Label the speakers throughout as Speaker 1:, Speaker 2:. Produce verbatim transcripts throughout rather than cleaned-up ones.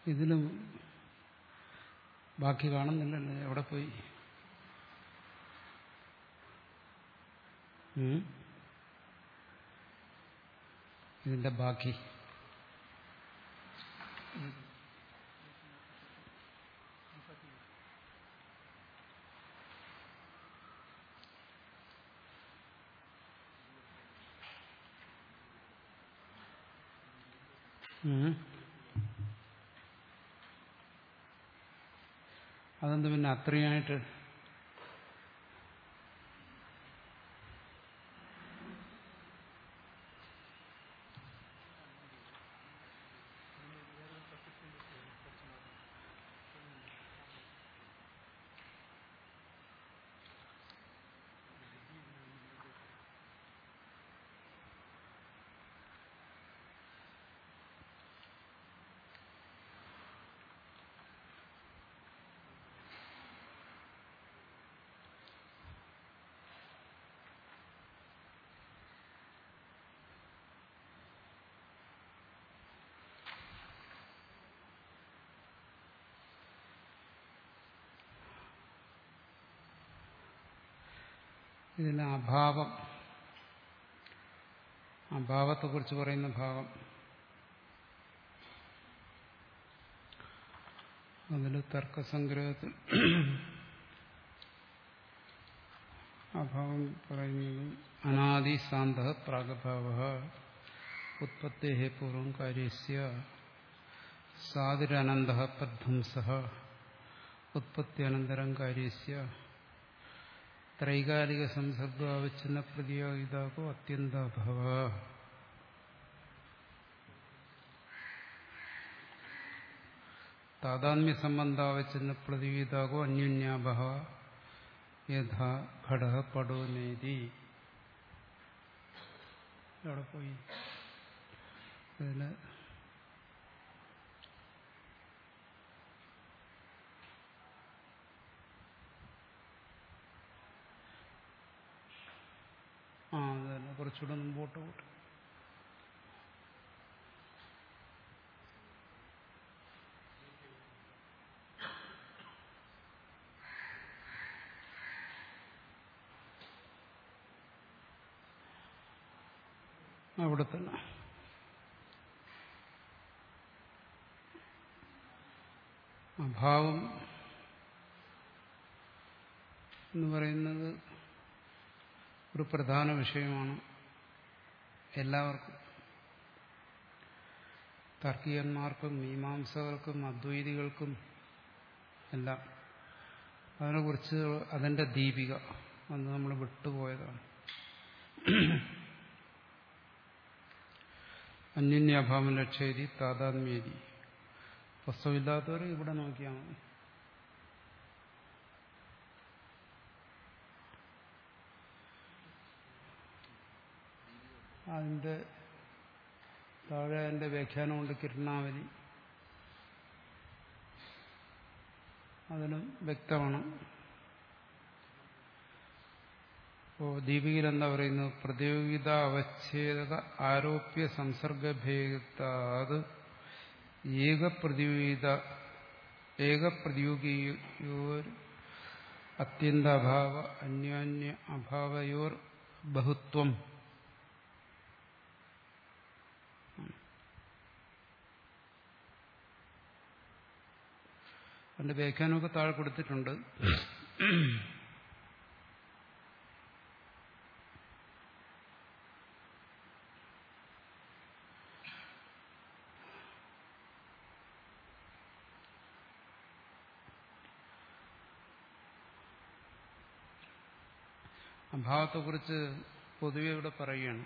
Speaker 1: ഇതിലും ബാക്കി കാണുന്നില്ലല്ലോ, എവിടെ പോയി? ഇതിന്റെ ബാക്കി അതെന്ത് പിന്നെ അത്രയായിട്ട്? ഇതിന് അഭാവം, അഭാവത്തെക്കുറിച്ച് പറയുന്ന ഭാഗം, അതിൽ തർക്കസംഗ്രഹത്തിൽ അഭാവം പറയുന്നത് അനാദി സാന്തഃ പ്രാഗഭാവഃ ഉത്പത്തേഃ പൂർവം കാര്യസ്യ സാതിരനന്തഃ പ്രധ്വംസഃ ഉത്പത്യനന്തരം കാര്യസ്യ ത്രൈകാലിക സംസർഗാവച്ഛിന്ന പ്രതിയോഗിതാകോ അത്യന്താഭാവ. താദാത്മ്യ സംബന്ധാവച്ഛിന്ന പ്രതിയോഗിതാകോ അന്യോന്യാഭാവ യഥാ ഘടഃ പടോ നേതി. എവിടെ പോയി? ഇതില് ആ അതല്ല, കുറച്ചുകൂടെ മുമ്പോട്ട് പോട്ടെ. അവിടെ തന്നെ അഭാവം എന്ന് പറയുന്നത് ഒരു പ്രധാന വിഷയമാണ് എല്ലാവർക്കും. താർക്കികന്മാർക്കും മീമാംസകർക്കും അദ്വൈതികൾക്കും എല്ലാം. അതിനെക്കുറിച്ച് അതിൻ്റെ ദീപിക അന്ന് നമ്മൾ വിട്ടുപോയതാണ്. അന്യോന്യാഭാവം ലക്ഷ്യേതി താദാത്മ്യേതി. പുസ്തകമില്ലാത്തവർ ഇവിടെ നോക്കിയാൽ മതി. അതിൻ്റെ താഴെ അതിൻ്റെ വ്യാഖ്യാനമുണ്ട്, കിരണാവലി. അതിനും വ്യക്തമാണ്. ഇപ്പോൾ ദീപികയിൽ എന്താ പറയുന്നത്? പ്രതിയോഗിത അവച്ഛേദക ആരോപ്യ സംസർഗഭേദാത് ഏകപ്രതിയോഗിത ഏകപ്രതിയോഗിയോർ അത്യന്താഭാവ അന്യോന്യ അഭാവയോർ ബഹുത്വം. അതിന്റെ വ്യാഖ്യാനമൊക്കെ താഴെ കൊടുത്തിട്ടുണ്ട്. അഭാവത്തെക്കുറിച്ച് പൊതുവെ ഇവിടെ പറയുകയാണ്.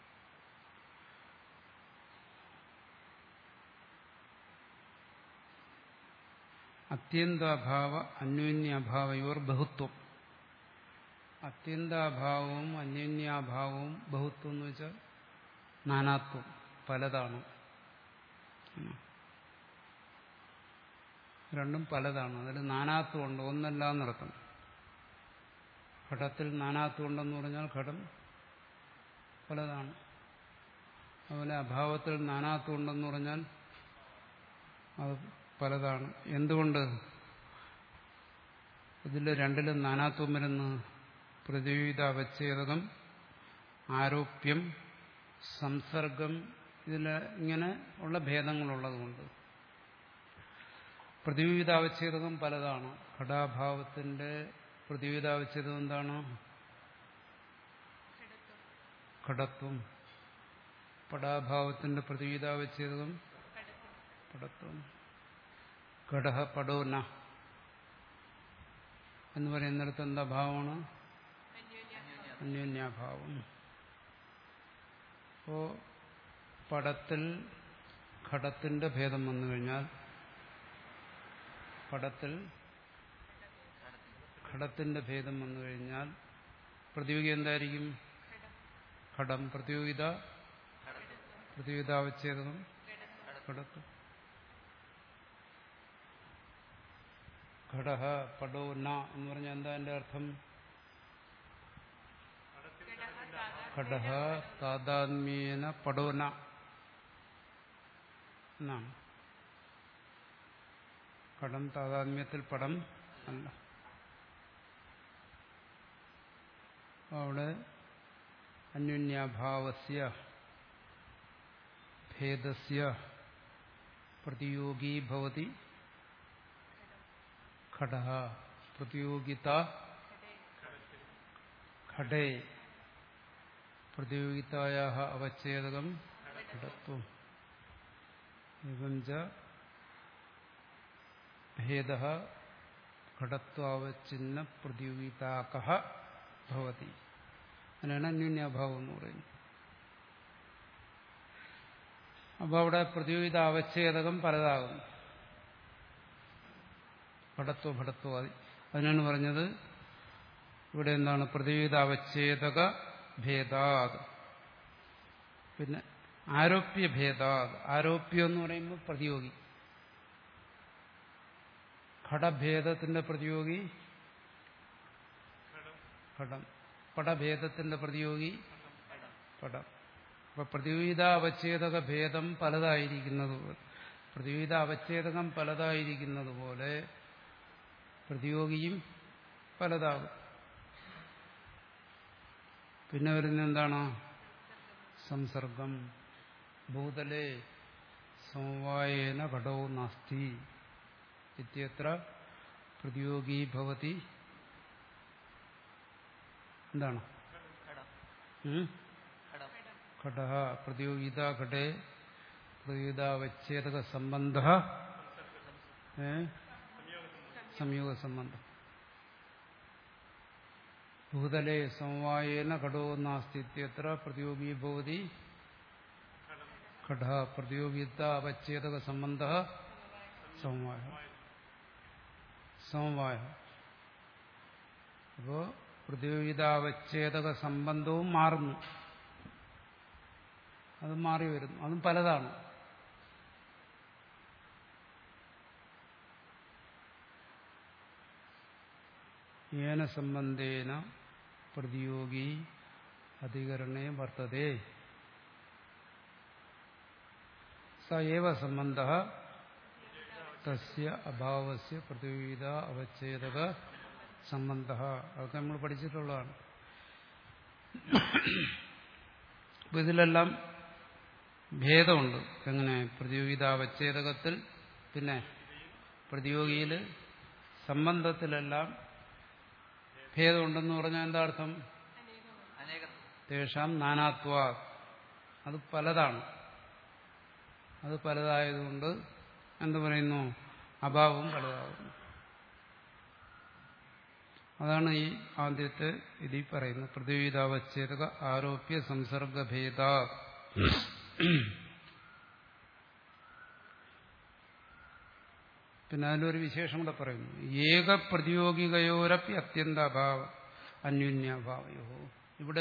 Speaker 1: അത്യന്താഭാവ അന്യോന്യാഭാവയോർ ബഹുത്വം. അത്യന്താഭാവവും അന്യോന്യാഭാവവും ബഹുത്വം എന്ന് വെച്ചാൽ നാനാത്വം, പലതാണ്. രണ്ടും പലതാണ്. അതിൽ നാനാത്വമുണ്ട്, ഒന്നല്ല എന്നർത്ഥം. ഘടത്തിൽ നാനാത്വമുണ്ടെന്ന് പറഞ്ഞാൽ ഘടം പലതാണ്. അതുപോലെ അഭാവത്തിൽ നാനാത്വമുണ്ടെന്ന് പറഞ്ഞാൽ അത് പലതാണ്. എന്തുകൊണ്ട് ഇതിൽ രണ്ടിലും നാനാത്വം വരുന്നു? പ്രതിവിധ അവച്ഛേദകം, ആരോപ്യം, സംസർഗം, ഇതിൽ ഇങ്ങനെ ഉള്ള ഭേദങ്ങളുള്ളതുകൊണ്ട്. പ്രതിവിധാവച്ഛേദകം പലതാണ്. ഘടാഭാവത്തിന്റെ പ്രതിവിധാവച്ഛേദം എന്താണ്? ഘടത്വം. പടാഭാവത്തിന്റെ പ്രതിവിധാവച്ഛേദകം പടത്വം. ഘടഃ പടോ ന എന്ന് പറയുന്നിടത്ത് എന്താ ഭാവമാണ്? അന്യോന്യാഭാവം. അപ്പോ പടത്തിൽ ഘടത്തിന്റെ ഭേദം വന്നു കഴിഞ്ഞാൽ പടത്തിൽ ഘടത്തിന്റെ ഭേദം വന്നു കഴിഞ്ഞാൽ പ്രതിയോഗി എന്തായിരിക്കും? ഘടം. പ്രതിയോഗിത പ്രതിയോഗിതാവച്ഛേദകം ഘടത്വം. ഘടഃ പടോ ന എന്ന് പറഞ്ഞാൽ എന്താ എന്റെ അർത്ഥം? ഘടഃ താദാത്മ്യേന പടോ ന എന്നാണ്. ഘടം താദാത്മ്യത്തിൽ പടം അല്ല. അവിടെ അന്യോന്യാഭാവസ്യ ഭേദസ്യ പ്രതിയോഗീ ഭവതി ഘടഃ. പ്രതിയോഗിത ഘടേ പ്രതിയോഗിതായാഃ അവച്ഛേദകം ഘടത്വം. എവം ച ഭേദഃ ഘടത്വാവച്ഛിന്ന പ്രതിയോഗിതാകഃ ഭവതി. അങ്ങനെയാണ് അന്യോന്യാഭാവം എന്ന് പറയുന്നത്. അപ്പോൾ അവിടെ പ്രതിയോഗിത അവച്ഛേദകം പലതാകുന്നു. ഘടത്വ ഘടത്വാദി. അതിനാണ് പറഞ്ഞത് ഇവിടെ എന്താണ്? പ്രതിയോഗിത അവച്ഛേദക ഭേദാത്. പിന്നെ ആരോപ്യ ഭേദാത്. ആരോപ്യം എന്ന് പറയുമ്പോൾ പ്രതിയോഗി. ഘടഭേദത്തിന്റെ പ്രതിയോഗി ഘടം. പടഭേദത്തിന്റെ പ്രതിയോഗി പടം. അപ്പൊ പ്രതിയോഗിത അവച്ഛേദക ഭേദം പലതായിരിക്കുന്നത് പോലെ പ്രതിയോഗിത അവച്ഛേദകം പലതായിരിക്കുന്നത് പോലെ പ്രതിയോഗിയും പലതാകും. പിന്നെ വരുന്ന എന്താണ്? സംസർഗം. ഭൂതലേ സമവായേന ഘടോ നാസ്തി ഇത്യത്ര പ്രതിയോഗീ ഭവതി. എന്താണ്? ഘടഃ പ്രതിയോഗിത ഘടേ പ്രതിയോഗിതാവച്ഛേദക സംബന്ധ സംയോഗ സംബന്ധം. ഭൂതലേ സമവായേന ഘടോ നാസ്തി ഇത്യത്ര പ്രതിയോഗീ ഭവതി ഘടഃ പ്രതിയോഗിതാവച്ഛേദക സംബന്ധ സമവായ. സമവായ. അപ്പോ പ്രതിയോഗിതാവച്ഛേദക സംബന്ധവും മാറുന്നു. അത് മാറി വരുന്നു. അതും പലതാണ്. ഏന സംബന്ധേന പ്രതിയോഗി അധികരണേ വർത്തതേ സ ഏവ സംബന്ധഃ തസ്യ അഭാവസ്യ പ്രതിയോഗിത അവച്ഛേദക സംബന്ധഃ. അതൊക്കെ നമ്മൾ പഠിച്ചിട്ടുള്ളതാണ്. അപ്പൊ ഇതിലെല്ലാം ഭേദമുണ്ട്. എങ്ങനെ? പ്രതിയോഗിതാവച്ഛേദകത്തിൽ, പിന്നെ പ്രതിയോഗിയിൽ, സംബന്ധത്തിലെല്ലാം ഭേദമുണ്ടെന്ന് പറഞ്ഞാൽ എന്താ അർത്ഥം? തേഷാം നാനാത്വാ. അത് പലതാണ്. അത് പലതായതുകൊണ്ട് എന്ത് പറയുന്നു? അഭാവം പലതാകുന്നു. അതാണ് ഈ ആദ്യത്തെ ഇതിൽ പറയുന്നത്. പ്രതിയോഗിതാവച്ഛേദക ആരോപ്യ സംസർഗഭേദ. പിന്നെ അതിലൊരു വിശേഷം കൂടെ പറയുന്നു. ഏക പ്രതിയോഗികയോരപ്പി അത്യന്താഭാവ അന്യോന്യാഭാവയോ. ഇവിടെ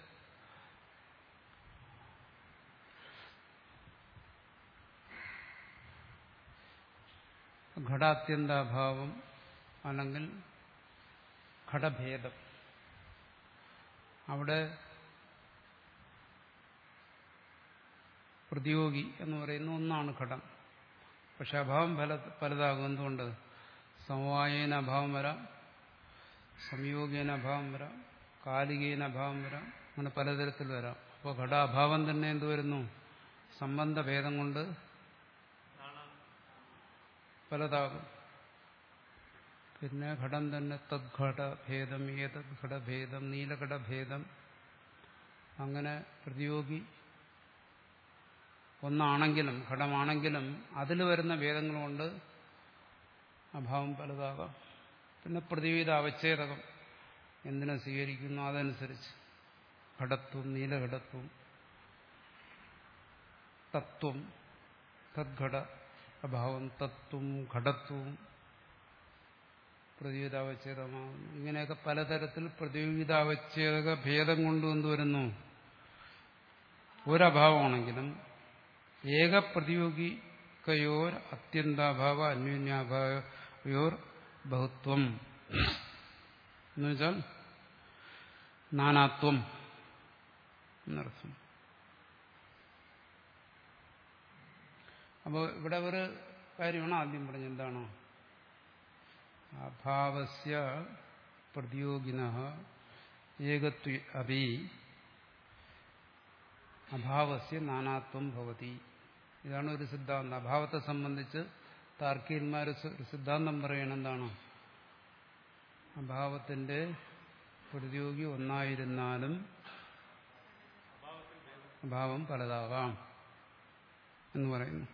Speaker 1: ഘടാത്യന്താഭാവം അല്ലെങ്കിൽ ഘടഭേദം. അവിടെ പ്രതിയോഗി എന്ന് പറയുന്ന ഒന്നാണ് ഘടം. പക്ഷെ അഭാവം പല പലതാകും. എന്തുകൊണ്ട്? സമവായേന അഭാവം വരാം, സംയോഗേന അഭാവം വരാം, കാലികേന അഭാവം വരാം, അങ്ങനെ പലതരത്തിൽ വരാം. അപ്പോൾ ഘടാഭാവം തന്നെ എന്ത് വരുന്നു? സംബന്ധഭേദം കൊണ്ട് പലതാകും. പിന്നെ ഘടം തന്നെ തദ്ഘടഭേദം, ഏതദ് ഘടഭേദം, നീലഘടഭേദം, അങ്ങനെ പ്രതിയോഗി ഒന്നാണെങ്കിലും ഘടമാണെങ്കിലും അതിൽ വരുന്ന ഭേദങ്ങൾ കൊണ്ട് അഭാവം പലതാകാം. പിന്നെ പ്രതിവിധ അവച്ഛേദകം എന്തിനെ സ്വീകരിക്കുന്നു അതനുസരിച്ച് ഘടത്വം, നീലഘടത്വം, തത്വം, തദ്ഘട അഭാവം, തത്വം, ഘടത്വവും പ്രതിവിധാവച്ഛേദമാകുന്നു. ഇങ്ങനെയൊക്കെ പലതരത്തിൽ പ്രതിവിധാവച്ഛേദക ഭേദം കൊണ്ട് എന്തുവരുന്നു? ഒരഭാവമാണെങ്കിലും ഏകപ്രതിയോഗിക്കയോർ അത്യന്താഭാവ അന്യോന്യാഭാവയോർ ബഹുത്വം എന്നുവെച്ചാൽ നാനാത്വം എന്നർത്ഥം. അപ്പോൾ ഇവിടെ ഒരു കാര്യമാണ് ആദ്യം പറഞ്ഞത്. എന്താണ്? അഭാവസ്യ പ്രതിയോഗിനഃ ഏകത്വ അപി അഭാവസ്യ നാനാത്വം ഭവതി. ഇതാണ് ഒരു സിദ്ധാന്തം. അഭാവത്തെ സംബന്ധിച്ച് താർക്കികന്മാർ ഒരു സിദ്ധാന്തം പറയണം. എന്താണ്? അഭാവത്തിന്റെ പ്രതിയോഗി ഒന്നായിരുന്നാലും അഭാവം പലതാകാം എന്ന് പറയുന്നു.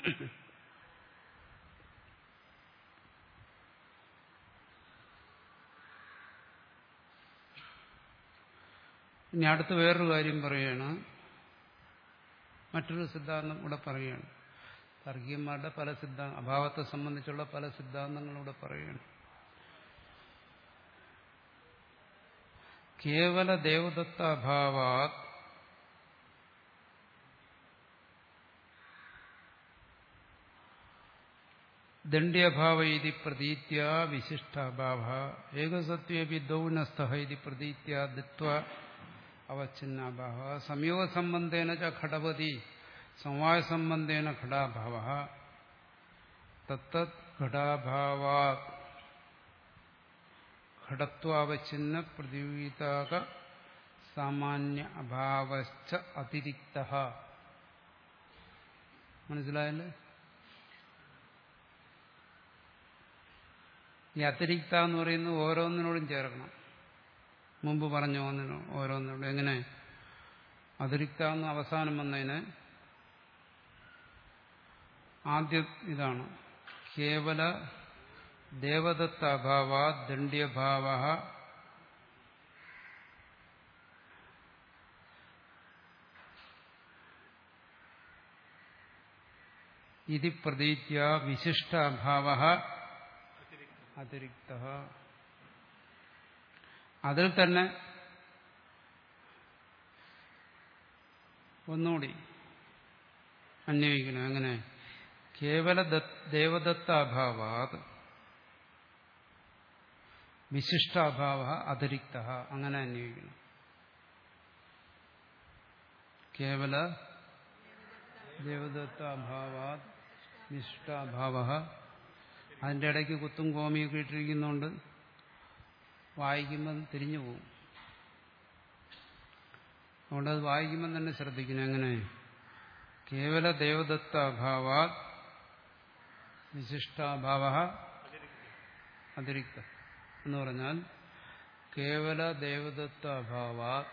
Speaker 1: ഇനി അടുത്ത് വേറൊരു കാര്യം പറയുകയാണ്. മറ്റൊരു സിദ്ധാന്തം ഇവിടെ പറയുകയാണ്. താർക്കികന്മാരുടെ പല സിദ്ധാന്തം അഭാവത്തെ സംബന്ധിച്ചുള്ള പല സിദ്ധാന്തങ്ങളും ഇവിടെ പറയുകയാണ്. കേവല ദേവദത്ത അഭാവാത് ദണ്ഡ്യഭാവ ഇതി പ്രതീത്യ വിശിഷ്ടാഭാവ ഏകസത്വേപി ദൗനസ്ഥഃ ഇതി പ്രതീത്യ ദിത്വ അവച്ഛിന്നാഭാവ സംയോഗ സംബന്ധേന ച ഘടപതി സമവായ സംബന്ധേന ഘടാഭാവ തത്തത് ഘടാഭാവാത് ഘടത്വാവച്ഛിന്ന പ്രതിവിതാക സാമാന്യ അഭാവശ്ച അതിരിക്തഃ. മനസ്സിലായല്ലേ? ഈ അതിരിക്ത എന്ന് പറയുന്നത് ഓരോന്നിനോടും ചേർക്കണം. മുമ്പ് പറഞ്ഞു ഒന്നിനോ ഓരോന്നിനോടും. എങ്ങനെ? അതിരിക്ത എന്ന് അവസാനം വന്നതിന് ആദ്യം ഇതാണ് കേവല ദേവദത്ത അഭാവ ദണ്ഡ്യഭാവ ഇതി പ്രതീത്യ വിശിഷ്ടാഭാവ അതിരിക്ത. അതിൽ തന്നെ ഒന്നുകൂടി അന്വയിക്കണം. എങ്ങനെ? കേവല ദേവദത്ത അഭാവാത് വിശിഷ്ടാഭാവ അതിരിക്ത. അങ്ങനെ അന്വയിക്കണം. കേവല ദേവദത്ത അഭാവാത് വിശിഷ്ടാഭാവ. അതിൻ്റെ ഇടയ്ക്ക് കുത്തും കോമിയൊക്കെ ഇട്ടിരിക്കുന്നുണ്ട്. വായിക്കുമ്പം തിരിഞ്ഞു പോകും. അതുകൊണ്ട് അത് വായിക്കുമ്പം തന്നെ ശ്രദ്ധിക്കണം. എങ്ങനെ? കേവല ദേവദത്ത അഭാവാത് വിശിഷ്ടാഭാവ അതിരിക്ത എന്ന് പറഞ്ഞാൽ കേവല ദേവദത്ത അഭാവാത്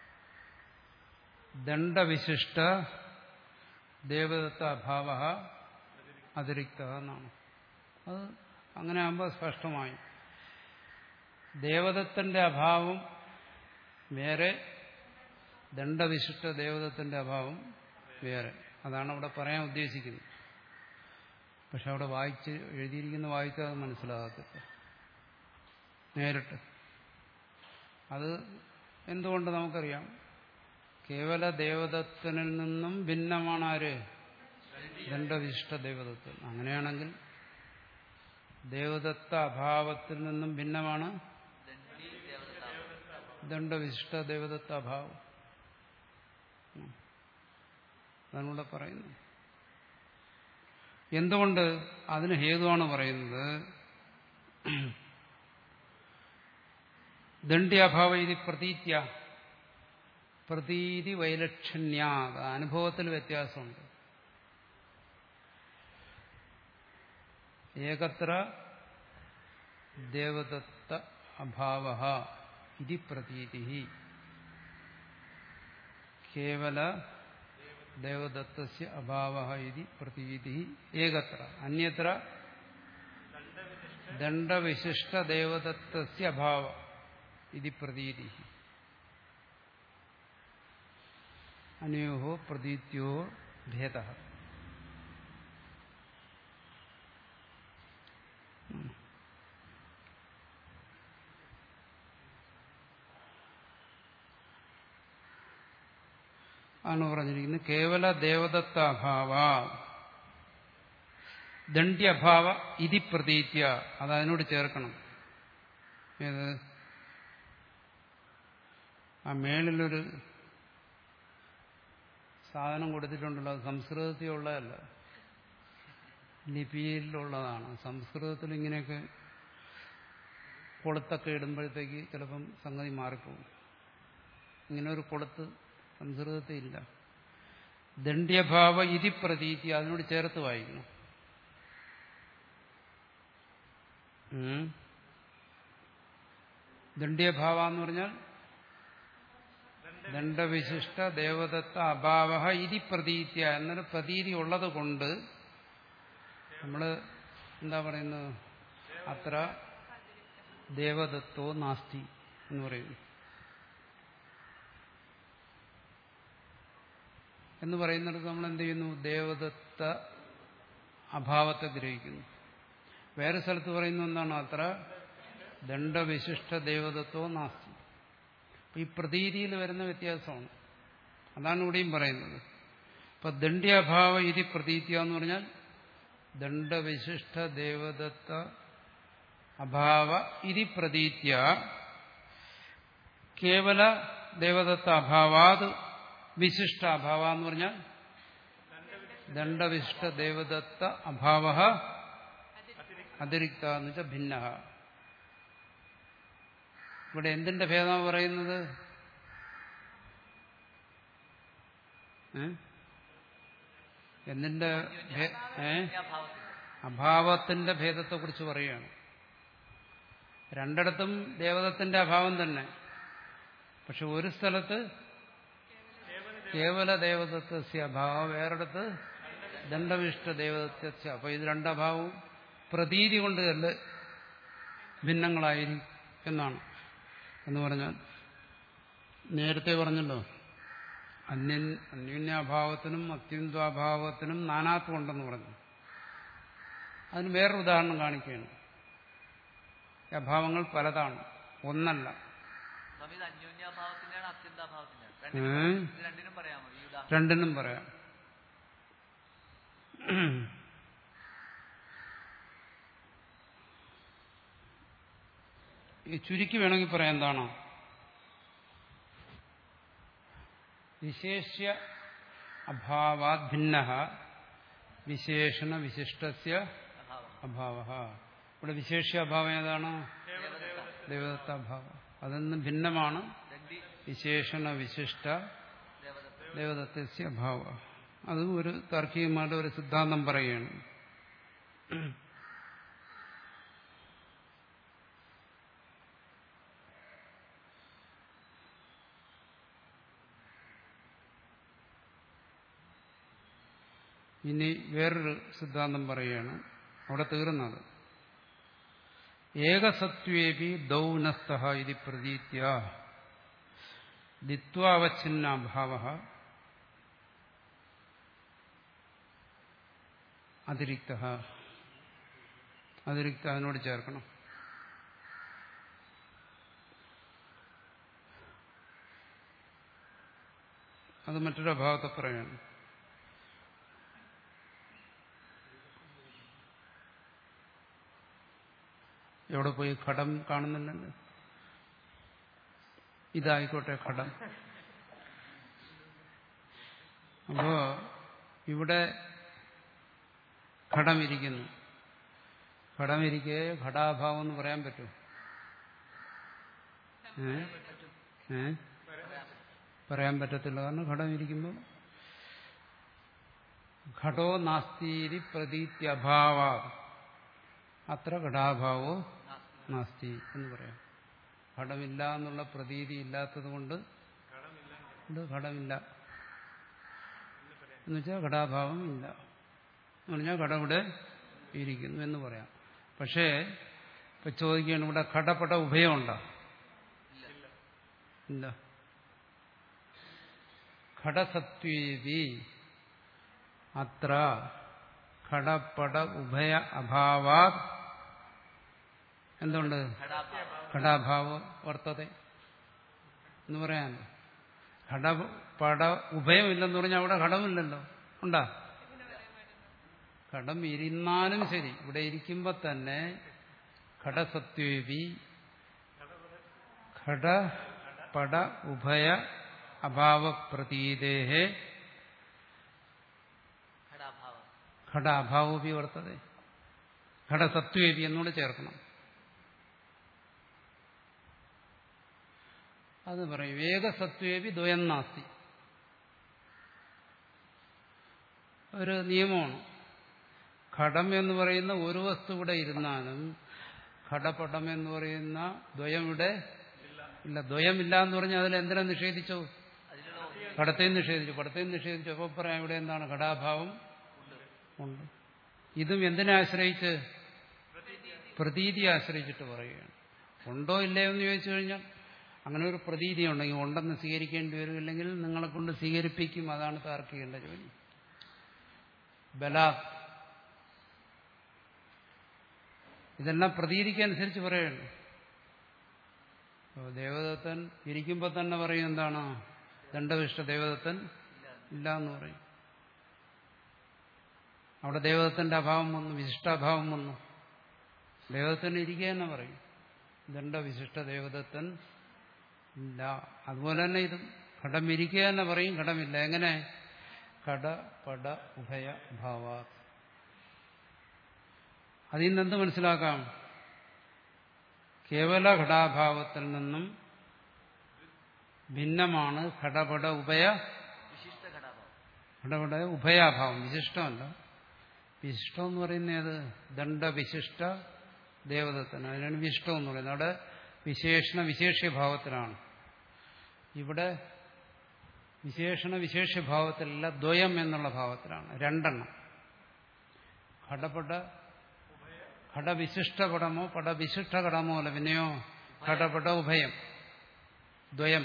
Speaker 1: ദണ്ഡവിശിഷ്ട ദേവദത്ത അഭാവ അതിരിക്ത എന്നാണ്. അത് അങ്ങനെ ആകുമ്പോൾ സ്പഷ്ടമായി. ദേവദത്തന്റെ അഭാവം വേറെ, ദണ്ഡവിശിഷ്ട ദേവദത്തന്റെ അഭാവം വേറെ. അതാണ് അവിടെ പറയാൻ ഉദ്ദേശിക്കുന്നത്. പക്ഷെ അവിടെ വായിച്ച് എഴുതിയിരിക്കുന്ന വായിച്ചാൽ അത് മനസ്സിലാകത്തില്ല നേരിട്ട്. അത് എന്തുകൊണ്ട് നമുക്കറിയാം. കേവല ദേവദത്തനിൽ നിന്നും ഭിന്നമാണ് ആര്? ദണ്ഡവിശിഷ്ട ദേവദത്തൻ. അങ്ങനെയാണെങ്കിൽ ദേവദത്ത അഭാവത്തിൽ നിന്നും ഭിന്നമാണ് ദണ്ഡവിശിഷ്ട ദേവദത്ത അഭാവം. അതാണ് ഇവിടെ പറയുന്നത്. എന്തുകൊണ്ട്? അതിന് ഹേതുവാണ് പറയുന്നത്. ദണ്ഡ്യാഭാവ ഇത് പ്രതീത്യ പ്രതീതി വൈലക്ഷണ്യ, അനുഭവത്തിൽ വ്യത്യാസമുണ്ട്. ഏകത്ര ദേവദത്ത അഭാവ ഇതി പ്രതീതി, കേവല ദേവദത്തസ്യ അഭാവ ഇതി പ്രതീതി ഏകത്ര, അന്യത്ര ദണ്ഡവിശിഷ്ട ദേവദത്തസ്യ അഭാവ ഇതി പ്രതീതി. അനയോഹോ പ്രതീത്യോ ഭേദഃ. ആണ് പറഞ്ഞിരിക്കുന്നത്. കേവല ദേവദത്ത അഭാവ ദണ്ഡ്യഭാവ ഇതി പ്രതീത്യ, അത് അതിനോട് ചേർക്കണം. ഏത്? ആ മേളിലൊരു സാധനം കൊടുത്തിട്ടുണ്ടല്ലോ, അത് സംസ്കൃതത്തിലുള്ളതല്ല, ലിപിയിലുള്ളതാണ്. സംസ്കൃതത്തിൽ ഇങ്ങനെയൊക്കെ കൊളുത്തൊക്കെ ഇടുമ്പോഴത്തേക്ക് ചിലപ്പം സംഗതി മാറിപ്പോകും. ഇങ്ങനെ ഒരു കൊളുത്ത് സംസ്കൃതത്തിൽ ഇല്ല. ദണ്ഡ്യഭാവ ഇതി പ്രതീതി, അതിനോട് ചേർത്ത് വായിക്കണം. ദണ്ഡ്യഭാവ എന്ന് പറഞ്ഞാൽ ദണ്ഡവിശിഷ്ട ദേവദത്ത അഭാവ ഇതി പ്രതീത്യ എന്നൊരു പ്രതീതി ഉള്ളത് കൊണ്ട് നമ്മൾ എന്താ പറയുന്നത്? അത്ര ദേവദത്തോ നാസ്തി എന്ന് പറയുന്നു. എന്ന് പറയുന്നിടത്ത് നമ്മൾ എന്ത് ചെയ്യുന്നു? ദേവദത്ത അഭാവത്തെ ഗ്രഹിക്കുന്നു. വേറെ സ്ഥലത്ത് പറയുന്നു എന്താണ്? അത്ര ദണ്ഡവിശിഷ്ട ദേവദത്തോ നാസ്തി. ഈ പ്രതീതിയിൽ വരുന്ന വ്യത്യാസമാണ്. അതാണ് ഇവിടെയും പറയുന്നത്. ഇപ്പൊ ദണ്ഡ്യഭാവ ഇതി പ്രതീത്യ എന്ന് പറഞ്ഞാൽ ദണ്ഡവിശിഷ്ട ദേവദത്ത അഭാവ ഇതി പ്രതീത്യ കേവല ദേവദത്ത അഭാവാത് വിശിഷ്ട അഭാവ എന്ന് പറഞ്ഞാൽ ദണ്ഡവിശിഷ്ട ദേവദത്ത അഭാവ അതിരിക്ത എന്ന് വെച്ചാൽ ഭിന്ന. ഇവിടെ എന്തിന്റെ ഭേദമാണ് പറയുന്നത്? എന്തിന്റെ അഭാവത്തിന്റെ ഭേദത്തെ കുറിച്ച് പറയുകയാണ്. രണ്ടിടത്തും ദേവദത്തിന്റെ അഭാവം തന്നെ. പക്ഷെ ഒരു സ്ഥലത്ത് കേവല ദേവദത്തസ്യ അഭാവം, വേറിടത്ത് ദണ്ഡവിഷ്ട ദേവദത്തസ്യ. അപ്പൊ ഇത് രണ്ടഭാവവും പ്രതീതി കൊണ്ട് തന്നെ ഭിന്നങ്ങളായിരിക്കും എന്നാണ്. എന്ന് പറഞ്ഞാൽ നേരത്തെ പറഞ്ഞല്ലോ, അന്യൻ അന്യോന്യാഭാവത്തിനും അത്യന്താഭാവത്തിനും നാനാത്വം ഉണ്ടെന്ന് പറഞ്ഞു. അതിന് വേറൊരു ഉദാഹരണം കാണിക്കുകയാണ്. ഈ അഭാവങ്ങൾ പലതാണ്, ഒന്നല്ല. രണ്ടിനും പറയാം. ഈ ചുരുക്കി വേണമെങ്കിൽ പറയാം. എന്താണോ വിശേഷ്യ അഭാവാത് ഭിന്ന വിശേഷണ വിശിഷ്ടസ്യ അഭാവ. ഇവിടെ വിശേഷ്യ അഭാവം ഏതാണ്? ദേവദത്ത അഭാവം. അതിൽ നിന്ന് ഭിന്നമാണ് വിശേഷണ വിശിഷ്ട ദേവദത്തസ്യ അഭാവ. അത് ഒരു താർക്കികമായിട്ട് ഒരു സിദ്ധാന്തം പറയുകയാണ്. ഇനി വേറൊരു സിദ്ധാന്തം പറയുകയാണ്. അവിടെ തീർന്നത് ഏകസത്വേപി ദൗനസ്ഥഃ ഇതി പ്രതീത്യ ദിത്വാവച്ഛിന്നാഭാവ അതിരിക്ത. അതിരിക്ത അതിനോട് ചേർക്കണം. അത് മറ്റൊരു അഭാവത്തെ പറയാണ്. എവിടെ പോയി? ഘടം കാണുന്നില്ലല്ലോ. ഇതായിക്കോട്ടെ ഘടം. അപ്പോ ഇവിടെ ഘടമിരിക്കുന്നു. ഘടമിരിക്കെ ഘടാഭാവം എന്ന് പറയാൻ പറ്റും? ഏ ഏ പറയാൻ പറ്റത്തില്ല. കാരണം ഘടം ഇരിക്കുമ്പോൾ ഘടോ നാസ്തി പ്രതീത്യഭാവ അത്ര ഘടാഭാവോ നാസ്തി എന്ന് പറയാം. ഘടമില്ല എന്നുള്ള പ്രതീതി ഇല്ലാത്തത് കൊണ്ട് ഘടമില്ല എന്ന് വെച്ചാൽ ഘടാഭാവം ഇല്ല എന്ന് പറഞ്ഞാൽ ഘടം ഇവിടെ ഇരിക്കുന്നു എന്ന് പറയാം. പക്ഷേ ഇപ്പൊ ചോദിക്കുകയാണ്, ഇവിടെ ഘടപട ഉഭയമുണ്ടോ? ഇല്ല. ഘടസത്വേവി അത്ര ഘടപട ഉഭയ അഭാവാ എന്തുണ്ട്? ഘടാഭാവ വർത്തത എന്ന് പറയാൻ. ഘടപട ഉഭയമില്ലെന്ന് പറഞ്ഞാൽ അവിടെ ഘടമില്ലല്ലോ. ഉണ്ടാ? ഘടം ഇരുന്നാലും ശരി, ഇവിടെ ഇരിക്കുമ്പോ തന്നെ ഘടസത്വേവി ഘടപട ഉഭയ അഭാവ പ്രതീതേഹേ ഘടാഭാവോപി വർത്തത. ഘടസത്വേപി എന്നോട് ചേർക്കണം. അത് പറയും ഏകസത്വേപി ദ്വയം നാസ്തി. ഒരു നിയമമാണ്. ഘടം എന്ന് പറയുന്ന ഒരു വസ്തു ഇവിടെ ഇരുന്നാലും ഘടപടം എന്ന് പറയുന്ന ദ്വയം ഇവിടെ ഇല്ല. ദ്വയമില്ല എന്ന് പറഞ്ഞാൽ അതിൽ എന്തിനാ നിഷേധിച്ചു? ഘടത്തെയും നിഷേധിച്ചു, പടത്തെയും നിഷേധിച്ചു. അപ്പോൾ പറയാം ഇവിടെ എന്താണ്? ഘടാഭാവം ഉണ്ട്. ഇതും എന്തിനെ ആശ്രയിച്ച്? പ്രതീതിയെ ആശ്രയിച്ചിട്ട് പറയുകയാണ്. ഉണ്ടോ ഇല്ലയോ എന്ന് ചോദിച്ചു കഴിഞ്ഞാൽ അങ്ങനെ ഒരു പ്രതീതി ഉണ്ടെങ്കിൽ ഉണ്ടെന്ന് സ്വീകരിക്കേണ്ടി വരും. ഇല്ലെങ്കിൽ നിങ്ങളെ കൊണ്ട് സ്വീകരിപ്പിക്കും. അതാണ് താർക്കികന്റെ ജോലി. ബലാ ഇതെല്ലാം പ്രതീതിക്കനുസരിച്ച് പറയുന്നു. ദേവദത്തൻ ഇരിക്കുമ്പോൾ തന്നെ പറയും എന്താണ്? ദണ്ഡവിഷ്ട ദേവദത്തൻ ഇല്ല എന്ന് പറയും. അവിടെ ദേവദത്തന്റെ അഭാവം വന്നു, വിശിഷ്ടാഭാവം വന്നു. ദേവദത്തൻ ഇരിക്കുക തന്നെ പറയും, ദണ്ഡവിശിഷ്ട ദേവദത്തൻ ഇല്ല. അതുപോലെ തന്നെ ഇതും ഘടം ഇരിക്കുക തന്നെ പറയും, ഘടമില്ല. എങ്ങനെ? ഘട പട ഉഭയ ഭാവ. അതിൽ നിന്ന് എന്ത് മനസ്സിലാക്കാം? കേവല ഘടാഭാവത്തിൽ നിന്നും ഭിന്നമാണ് ഘടപട ഉഭയ ഘടപട ഉഭയാഭാവം. വിശിഷ്ടമല്ല. വിശിഷ്ടം എന്ന് പറയുന്നത് ഏത്? ദണ്ഡവിശിഷ്ട ദേവദത്തൻ. അതിനാണ് വിശിഷ്ടം എന്ന് പറയുന്നത്. അവിടെ വിശേഷണ വിശേഷ്യഭാവത്തിലാണ്. ഇവിടെ വിശേഷണ വിശേഷ്യഭാവത്തിലല്ല, ദ്വയം എന്നുള്ള ഭാവത്തിലാണ്. രണ്ടെണ്ണം. ഘടപട ഘടവിശിഷ്ടപടമോ പടവിശിഷ്ട ഘടമോ അല്ല, പിന്നെയോ ഘടപട ഉഭയം ദ്വയം.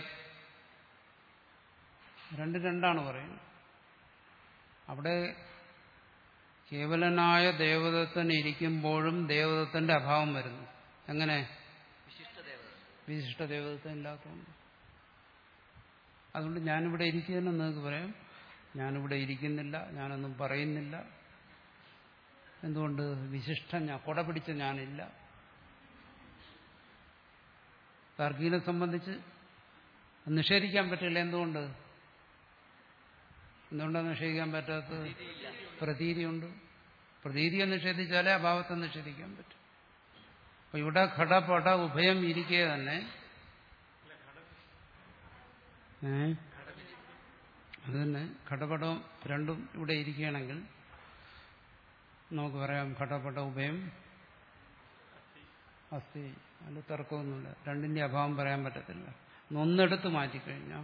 Speaker 1: രണ്ട് രണ്ടാണ് പറയുന്നത്. അവിടെ കേവലനായ ദേവദത്തൻ ഇരിക്കുമ്പോഴും ദേവദത്തന്റെ അഭാവം വരുന്നു. എങ്ങനെ? വിശിഷ്ട ദേവദത്തൻ ഇല്ലാത്തതുകൊണ്ട്. അതുകൊണ്ട് ഞാനിവിടെ ഇരിക്കുകയെന്ന് നിങ്ങൾക്ക് പറയാം. ഞാനിവിടെ ഇരിക്കുന്നില്ല, ഞാനൊന്നും പറയുന്നില്ല. എന്തുകൊണ്ട്? വിശിഷ്ട ഞാൻ, കൊട പിടിച്ച ഞാനില്ല. താർക്കികനെ സംബന്ധിച്ച് നിഷേധിക്കാൻ പറ്റില്ല. എന്തുകൊണ്ട്? എന്തുകൊണ്ടാണ് നിഷേധിക്കാൻ പറ്റാത്തത്? പ്രതീതിയുണ്ട്. പ്രതീതിയെ നിഷേധിച്ചാലേ അഭാവത്തെ നിഷേധിക്കാൻ പറ്റും. അപ്പൊ ഇവിടെ ഘടപട ഉഭയം ഇരിക്കെ തന്നെ ഏ അത് തന്നെ ഘടപടവും രണ്ടും ഇവിടെ ഇരിക്കുകയാണെങ്കിൽ നമുക്ക് പറയാം ഘടപട ഉഭയം അസ്തി. അതിൽ തർക്കമൊന്നുമില്ല. രണ്ടിന്റെ അഭാവം പറയാൻ പറ്റത്തില്ല. ഒന്നെടുത്ത് മാറ്റിക്കഴിഞ്ഞാൽ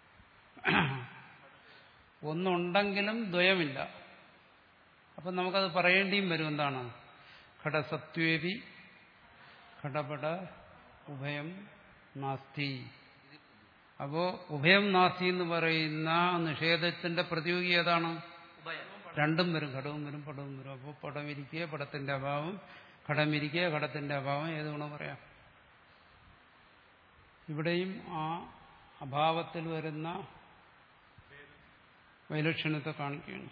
Speaker 1: ഒന്നുണ്ടെങ്കിലും ദ്വയമില്ല. അപ്പം നമുക്കത് പറയേണ്ടിയും വരും. എന്താണ്? ഘടസത്വേപി ഘടപട ഉഭയം നാസ്തി. അപ്പോ ഉഭയം നാസ്തി എന്ന് പറയുന്ന നിഷേധത്തിന്റെ പ്രതിയോഗി ഏതാണ്? രണ്ടും വരും. ഘടവും വരും, പടവും വരും. അപ്പോൾ പടം ഇരിക്കുക, പടത്തിന്റെ അഭാവം. ഘടം ഇരിക്കുക, ഘടത്തിന്റെ അഭാവം. ഏത് ഗുണം പറയാം? ഇവിടെയും ആ അഭാവത്തിൽ വരുന്ന വൈലക്ഷണ്യത്തെ കാണിക്കുകയാണ്.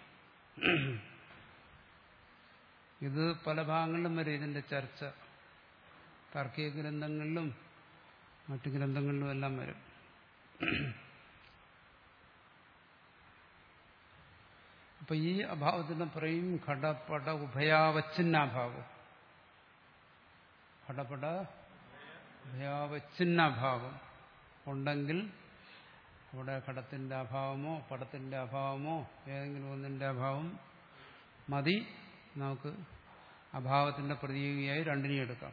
Speaker 1: ഇത് പല ഭാഗങ്ങളിലും വരും ഇതിന്റെ ചർച്ച. താർക്കിക ഗ്രന്ഥങ്ങളിലും മറ്റു ഗ്രന്ഥങ്ങളിലും എല്ലാം വരും. അപ്പൊ ഈ അഭാവത്തിന് പറയും ഘടപട ഉഭയാവച്ഛിന്നാഭാവം. ഘടപട ഉഭയാവച്ഛിന്നാഭാവം ഉണ്ടെങ്കിൽ അവിടെ ഘടത്തിന്റെ അഭാവമോ പടത്തിന്റെ അഭാവമോ ഏതെങ്കിലും ഒന്നിന്റെ അഭാവം മതി, നമുക്ക് അഭാവത്തിന്റെ പ്രതീകയായി രണ്ടിനെയും എടുക്കാം.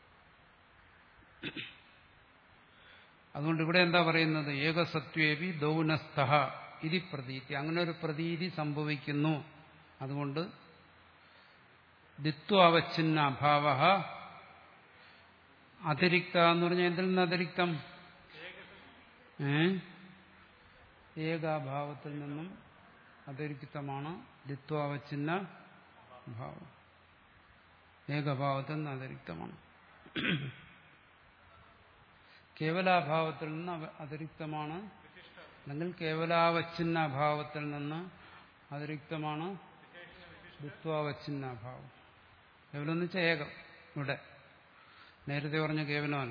Speaker 1: അതുകൊണ്ട് ഇവിടെ എന്താ പറയുന്നത്? ഏകസത്വേപി ദൗനസ്ഥഃ ഇതി പ്രതീതി. അങ്ങനെ ഒരു പ്രതീതി സംഭവിക്കുന്നു. അതുകൊണ്ട് ദിത്വാവച്ഛിന്ന അഭാവഃ അതിരിക്ത എന്ന് പറഞ്ഞാൽ എന്തിൽ നിന്ന് അതിരിക്തം? ഏ ഏകാഭാവത്തിൽ നിന്നും അതിരിക്തമാണ് ദിത്വാവച്ഛിന്ന ഭാവം. ഏകഭാവത്തിൽ നിന്ന് അതിരിക്തമാണ്. കേവലാഭാവത്തിൽ നിന്ന് അതിരിക്തമാണ്, അല്ലെങ്കിൽ കേവലാവച്ഛിന്ന അഭാവത്തിൽ നിന്ന് അതിരിക്തമാണ് ദിത്വാവച്ഛിന്ന അഭാവം. കേവലം എന്ന് വെച്ചാൽ ഏകം. ഇവിടെ നേരത്തെ പറഞ്ഞ കേവലമല്ല.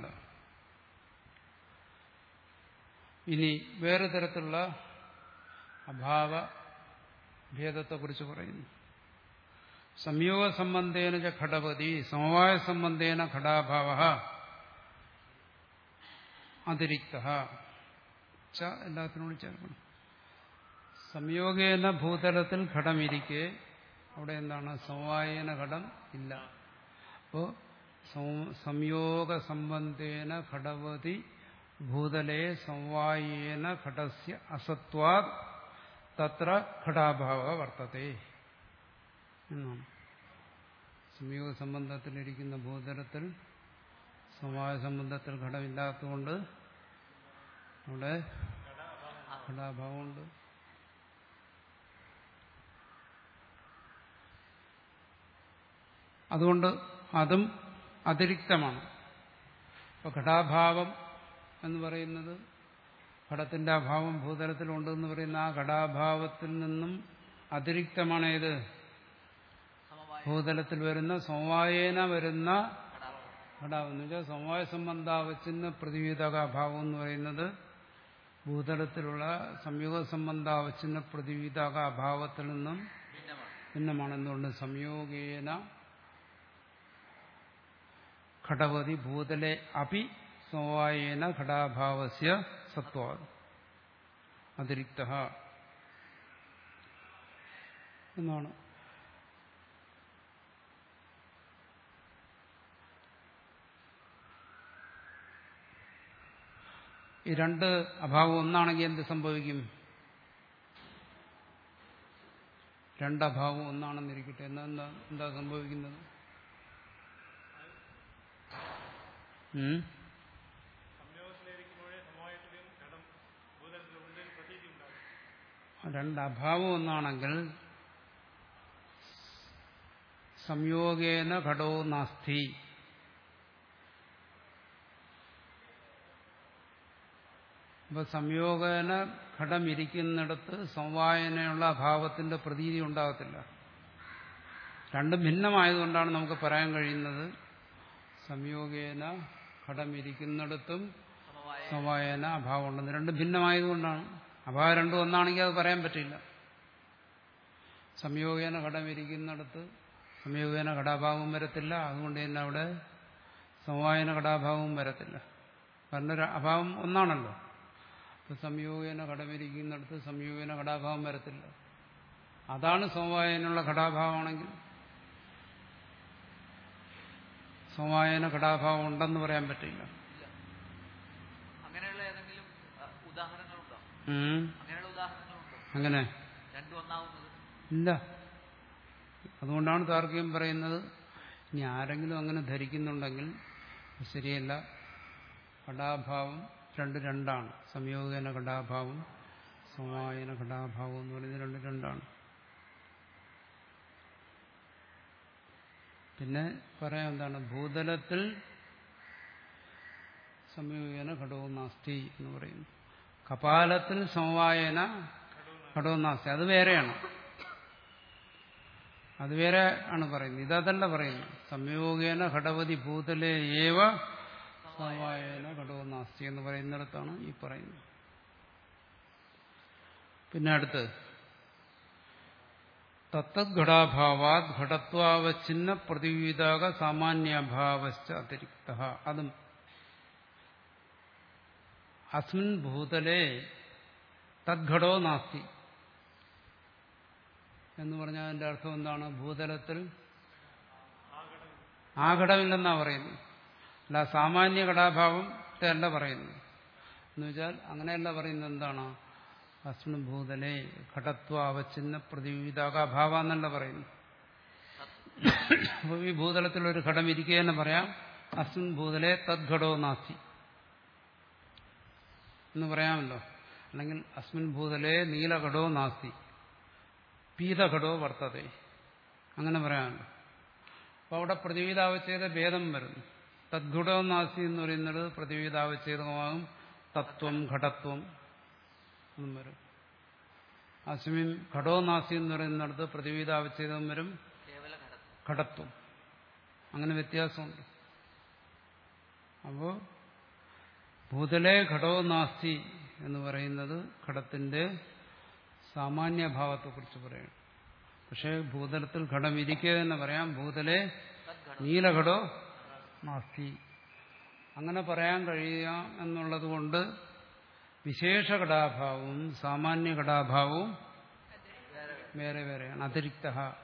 Speaker 1: ഇനി വേറെ തരത്തിലുള്ള അഭാവ ഭേദത്തെക്കുറിച്ച് പറയുന്നു. സംയോഗ സംബന്ധേന ച ഘടപതി സമവായ സംബന്ധേന ഘടാഭാവഃ അതിരിക്തഃ ച എല്ലാത്തിനോടും ചേർക്കണം. സംയോഗേന ഭൂതലത്തിൽ ഘടമിരിക്കെ അവിടെ എന്താണ്? സമവായേന ഘടം ഇല്ല. അപ്പോ സംയോഗ സംബന്ധേന ഘടവതി ഭൂതലേ സമവായേന ഘടസ്യ അസത്വാത് തത്ര ഘടാഭാവ വർത്തത്തെ എന്നാണ്. സംയോഗ സംബന്ധത്തിലിരിക്കുന്ന ഭൂതലത്തിൽ സമവായ സംബന്ധത്തിൽ ഘടമില്ലാത്തതുകൊണ്ട് അവിടെ ഘടാഭാവമുണ്ട്. അതുകൊണ്ട് അതും അതിരിക്തമാണ്. അപ്പൊ ഘടാഭാവം എന്ന് പറയുന്നത് ഘടത്തിന്റെ അഭാവം ഭൂതലത്തിലുണ്ടെന്ന് പറയുന്ന ആ ഘടാഭാവത്തിൽ നിന്നും അതിരിക്തമാണ് ഏത്? ഭൂതലത്തിൽ വരുന്ന സമവായേന വരുന്ന ഘടാവം എന്ന് വെച്ചാൽ സമവായ സംബന്ധാവച്ഛിന്ന പ്രതിവിധകാഭാവം എന്ന് പറയുന്നത് ഭൂതലത്തിലുള്ള സംയോഗ സംബന്ധാവച്ഛിന്ന പ്രതിവിധകാഭാവത്തിൽ നിന്നും ഭിന്നമാണ്. എന്തുകൊണ്ട്? സംയോഗേന ഘടവതി ഭൂതലെ അപി സമവായേന ഘടാഭാവസ്യ സത്വാത് അതിരിക്തഃ എന്നാണ്. ഈ രണ്ട് അഭാവം ഒന്നാണെങ്കിൽ എന്ത് സംഭവിക്കും? രണ്ടഭാവം ഒന്നാണെന്നിരിക്കട്ടെ, എന്നാ എന്താ എന്താ സംഭവിക്കുന്നത്? രണ്ടഭാവം ഒന്നാണെങ്കിൽ സംയോഗേന ഘടോ നാസ്തി. അപ്പൊ സംയോഗേന ഘടമിരിക്കുന്നിടത്ത് സമവായനയുള്ള അഭാവത്തിന്റെ പ്രതീതി ഉണ്ടാകത്തില്ല. രണ്ടും ഭിന്നമായതുകൊണ്ടാണ് നമുക്ക് പറയാൻ കഴിയുന്നത് സംയോഗേന ഘടമിരിക്കുന്നിടത്തും സമവായന അഭാവം ഉണ്ടെന്ന്. രണ്ടും ഭിന്നമായതുകൊണ്ടാണ്. അഭാവം രണ്ടും ഒന്നാണെങ്കിൽ അത് പറയാൻ പറ്റില്ല. സംയോഗേന ഘടമിരിക്കുന്നിടത്ത് സംയോഗേന ഘടാഭാവം വരത്തില്ല. അതുകൊണ്ട് തന്നെ അവിടെ സമവായന ഘടാഭാവവും വരത്തില്ല. കാരണം അഭാവം ഒന്നാണല്ലോ. സംയോഗേന ഘടമിരിക്കുന്നിടത്ത് സംയോഗേന ഘടാഭാവം വരത്തില്ല. അതാണ് സമവായനുള്ള ഘടാഭാവമാണെങ്കിൽ സമവായന ഘടാഭാവം ഉണ്ടെന്ന് പറയാൻ പറ്റില്ല.
Speaker 2: അങ്ങനെയുള്ള ഏതെങ്കിലും ഉദാഹരണങ്ങളുണ്ടോ? അങ്ങനെയുള്ള ഉദാഹരണങ്ങളുണ്ടോ?
Speaker 1: അങ്ങനെ
Speaker 2: രണ്ടും ഒന്നാവുന്നത്
Speaker 1: ഇല്ല. അതുകൊണ്ടാണ് താർക്കികം പറയുന്നത് ഇനി ആരെങ്കിലും അങ്ങനെ ധരിക്കുന്നുണ്ടെങ്കിൽ ശരിയല്ല. ഘടാഭാവം രണ്ട് രണ്ടാണ്. സംയോഗേന ഘടാഭാവം സമവായന ഘടാഭാവം എന്ന് പറയുന്നത് രണ്ട് രണ്ടാണ്. പിന്നെ പറയാം എന്താണ്? ഭൂതലത്തിൽ സംയോഗേന ഘടവും നാസ്തി എന്ന് പറയുന്നു. കപാലത്തിൽ സമവായന ഘടവും നാസ്തി, അത് വേറെയാണ്. അത് വേറെ ആണ് പറയുന്നത്. ഇതല്ല പറയുന്നത്. സംയോഗേന ഘടവതി ഭൂതലേ ഏവ സമവായന ഘടവും നാസ്തി എന്ന് പറയുന്നിടത്താണ് ഈ പറയുന്നത്. പിന്നെ അടുത്ത് തത്തദ്ഘടാഭാവാത് ഘടത്വാവച്ഛിന്ന പ്രതിവിധാക സാമാന്യഭാവശ്ച അതിരിക്ത. അതും അസ്മിൻ ഭൂതലേ തദ്ഘടോ നാസ്തി എന്ന് പറഞ്ഞാൽ അതിന്റെ അർത്ഥം എന്താണ്? ഭൂതലത്തിൽ ആ ഘടമില്ലെന്നാ പറയുന്നത്. അല്ല സാമാന്യ ഘടാഭാവത്തെ അല്ല പറയുന്നത്. എന്ന് വെച്ചാൽ അങ്ങനെയല്ല പറയുന്നത്. എന്താണ്? അസ്മിൻ ഭൂതലേ ഘടത്വ അവച്ഛിന്ന പ്രതിവിധാകാഭാവ എന്നല്ല പറയുന്നു. അപ്പൊ ഈ ഭൂതലത്തിൽ ഒരു ഘടം ഇരിക്കുക തന്നെ പറയാം. അസ്മിൻ ഭൂതലേ തദ്ഘടോ നാസ്തി എന്ന് പറയാമല്ലോ. അല്ലെങ്കിൽ അസ്മിൻ ഭൂതലേ നീലഘടോ നാസ്തി പീതഘടോ വർത്തതേ അങ്ങനെ പറയാമല്ലോ. അപ്പൊ അവിടെ പ്രതിവിധാവച്ഛേദ ഭേദം വരുന്നു. തദ്ഘടോ നാസ്തി എന്ന് പറയുന്നത് പ്രതിവിധാവച്ഛേദമാകും. തത്വം ഘടത്വം എന്നും വരും. അസ്മിൻ ഘടോ നാസ്തി എന്ന് പറയുന്നിടത്ത് പ്രതിവിധാവച്ഛേദം വരും, ഘടത്വം. അങ്ങനെ വ്യത്യാസമുണ്ട്. അപ്പോ ഭൂതലേ ഘടോ നാസ്തി എന്ന് പറയുന്നത് ഘടത്തിന്റെ സാമാന്യഭാവത്തെക്കുറിച്ച് പറയണം. പക്ഷേ ഭൂതലത്തിൽ ഘടം ഇരിക്കുക തന്നെ പറയാം. ഭൂതലേ നീലഘടോ നാസ്തി അങ്ങനെ പറയാൻ കഴിയുക എന്നുള്ളത് കൊണ്ട് വിശേഷ ഘടാഭാവവും സാമാന്യ ഘടാഭാവവും വേറെ വേറെയാണ്. അതിരിക്ത.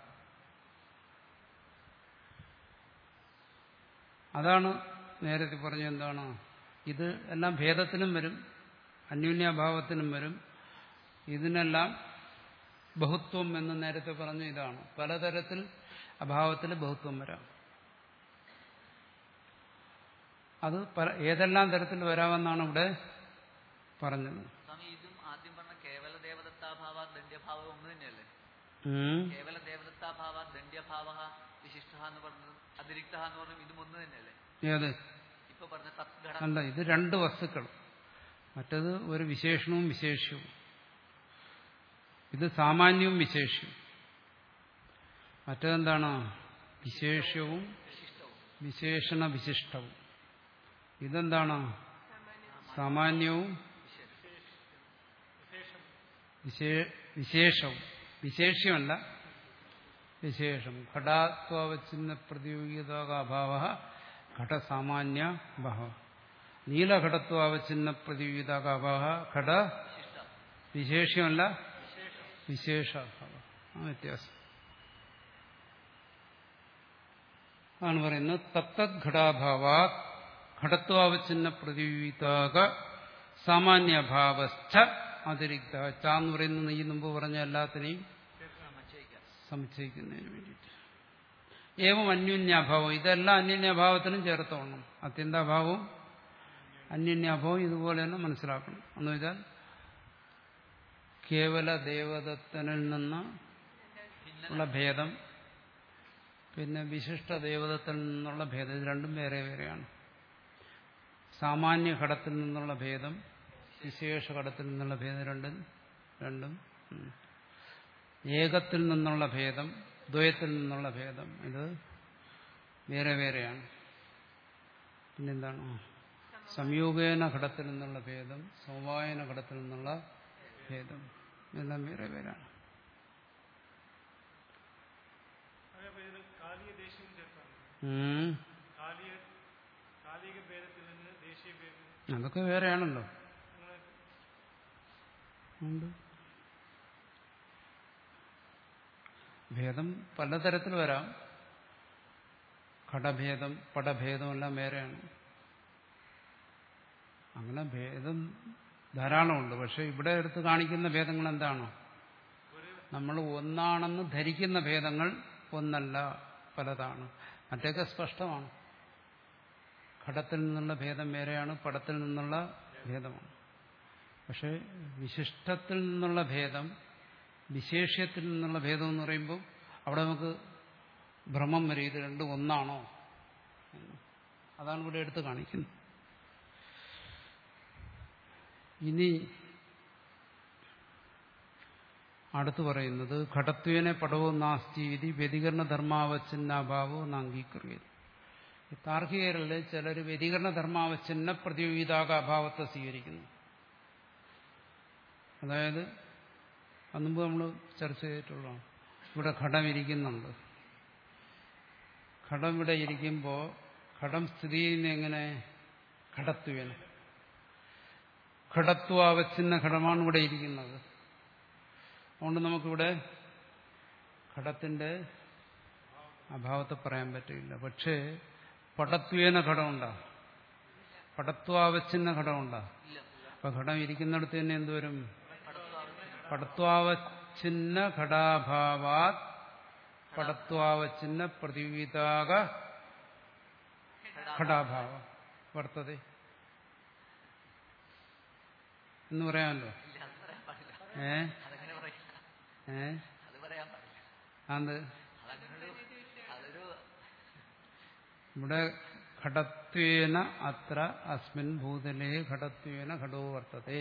Speaker 1: അതാണ് നേരത്തെ പറഞ്ഞ എന്താണ്? ഇത് എല്ലാം ഭേദത്തിനും വരും, അന്യോന്യാഭാവത്തിനും വരും. ഇതിനെല്ലാം ബഹുത്വം എന്ന് നേരത്തെ പറഞ്ഞ ഇതാണ്. പലതരത്തിൽ അഭാവത്തിൽ ബഹുത്വം വരാം. അത് പല ഏതെല്ലാം തരത്തിൽ വരാമെന്നാണ് ഇവിടെ പറഞ്ഞത്.
Speaker 2: ഇതും ആദ്യം പറഞ്ഞ കേവല ദേവദത്താഭാവ ദണ്ഡ്യഭാവ ഒന്ന് തന്നെയല്ലേ? കേവല ദേവദത്താഭാവ ദണ്ഡ്യഭാവ വിശിഷ്ട എന്ന് പറഞ്ഞത് അതിരിക്ത എന്ന് പറഞ്ഞത് ഇതും ഒന്ന് തന്നെയല്ലേ?
Speaker 1: ഏത്?
Speaker 2: ഇപ്പൊ പറഞ്ഞ തദ്ഘട
Speaker 1: അല്ല, ഇത് രണ്ട് വസ്തുക്കൾ. മറ്റത് ഒരു വിശേഷണവും വിശേഷ്യവും. ഇത് സാമാന്യവും വിശേഷ്യവും. മറ്റതെന്താണ്? വിശേഷ്യവും വിശേഷണ വിശിഷ്ടവും. ഇതെന്താണ്? സാമാന്യവും വിശേഷവും. വിശേഷ്യമല്ല, വിശേഷം. ഘടാത്വവച്ഛിന്ന പ്രതിയോഗിതാഭാവ ഘടസാമാന്യ ഭാവ. നീലഘടത്വവച്ഛിന്ന പ്രതിയോഗിതാഭാവ ഘട വിശേഷ്യമല്ല, വിശേഷഭാവ. ആ വ്യത്യാസം ആണ് പറയുന്നത്. തത്തദ്ഘടാഭാവാ ഘടത്വാവച്ഛിന്ന പ്രതിവിധാക സാമാന്യഭാവശ്ച അതിരിക്ത. ച എന്ന് പറയുന്നത് ഈ മുമ്പ് പറഞ്ഞ എല്ലാത്തിനെയും സമുച്ചയിക്കുന്നതിന് വേണ്ടിയിട്ട്. ഏവം അന്യോന്യാഭാവം. ഇതെല്ലാം അന്യോന്യാഭാവത്തിനും ചേർത്തോണം. അത്യന്താഭാവവും അന്യോന്യാഭാവം ഇതുപോലെ തന്നെ മനസ്സിലാക്കണം. എന്ന് വെച്ചാൽ കേവല ദേവദത്തനിൽ നിന്ന് ഉള്ള ഭേദം, പിന്നെ വിശിഷ്ട ദേവദത്തിൽ നിന്നുള്ള ഭേദം, ഇത് രണ്ടും വേറെ വേറെയാണ്. സാമാന്യ ഘടത്തിൽ നിന്നുള്ള ഭേദം, വിശേഷ ഘടത്തിൽ നിന്നുള്ള ഭേദം രണ്ടും രണ്ടും ഏകത്തിൽ നിന്നുള്ള ഭേദം, ദ്വയത്തിൽ നിന്നുള്ള ഭേദം, ഇത് വേറെ വേറെയാണ്. പിന്നെന്താണ്? സംയോഗേന ഘടത്തിൽ നിന്നുള്ള ഭേദം, സമവായന ഘടത്തിൽ നിന്നുള്ള ഭേദം, ഇതെല്ലാം വേറെ വേറെയാണ്. അതൊക്കെ വേറെയാണല്ലോ. ഭേദം പലതരത്തിൽ വരാം. ഘടഭേദം, പടഭേദം എല്ലാം വേറെയാണ്. അങ്ങനെ ഭേദം ധാരാളമുണ്ട്. പക്ഷെ ഇവിടെ എടുത്ത് കാണിക്കുന്ന ഭേദങ്ങൾ എന്താണ്? നമ്മൾ ഒന്നാണെന്ന് ധരിക്കുന്ന ഭേദങ്ങൾ ഒന്നല്ല, പലതാണ്. മറ്റൊക്കെ സ്പഷ്ടമാണ്. ഘടത്തിൽ നിന്നുള്ള ഭേദം വേറെയാണ്, പടത്തിൽ നിന്നുള്ള ഭേദമാണ്. പക്ഷെ വിശിഷ്ടത്തിൽ നിന്നുള്ള ഭേദം, വിശേഷ്യത്തിൽ നിന്നുള്ള ഭേദം എന്ന് പറയുമ്പോൾ അവിടെ നമുക്ക് ഭ്രമം വരും. ഇത് രണ്ടും ഒന്നാണോ? അതാണ് ഇവിടെ എടുത്ത് കാണിക്കുന്നത്. ഇനി അടുത്ത് പറയുന്നത് ഘടത്വേനെ പടവോ നാസ്തി ഇതി വ്യതികരണ ധർമാവച്ഛിന്നാഭാവോ നാംഗീകൃത. താർക്കികരിൽ ചിലർ വ്യതികരണ ധർമാവച്ഛിന്ന പ്രതിയോഗിതാക അഭാവത്തെ സ്വീകരിക്കുന്നു. അതായത് അന്നുമ്പ് നമ്മൾ ചർച്ച ചെയ്തിട്ടുള്ളതാണ്. ഇവിടെ ഘടം ഇരിക്കുന്നുണ്ട്. ഘടം ഇവിടെ ഇരിക്കുമ്പോൾ ഘടം സ്ഥിതി ചെയ്യുന്ന എങ്ങനെ? ഘടത്വേന. ഘടത്വാവച്ഛിന്ന ഘടമാണ് ഇവിടെ ഇരിക്കുന്നത്. അതുകൊണ്ട് നമുക്കിവിടെ ഘടത്തിന്റെ അഭാവത്തെ പറയാൻ പറ്റില്ല. പക്ഷേ പടത്വേന ഘടമുണ്ടാ, പടത്വാവച്ഛിന്ന ഘടമുണ്ടാ. അപ്പൊ ഘടം ഇരിക്കുന്നിടത്ത് തന്നെ എന്തുവരും? പടത്വാവച്ഛിന്ന ഘടാഭാവാത് പടത്വാവച്ഛിന്ന പ്രതിവിതാക ഘടാഭാവ വർത്തത എന്ന് പറയാമല്ലോ. ഏ ഏ അത് ഇവിടെ ഘടത്വേന അത്ര അസ്മിൻ ഭൂതലേ ഘടത്വേന ഘടോ വർത്തതേ.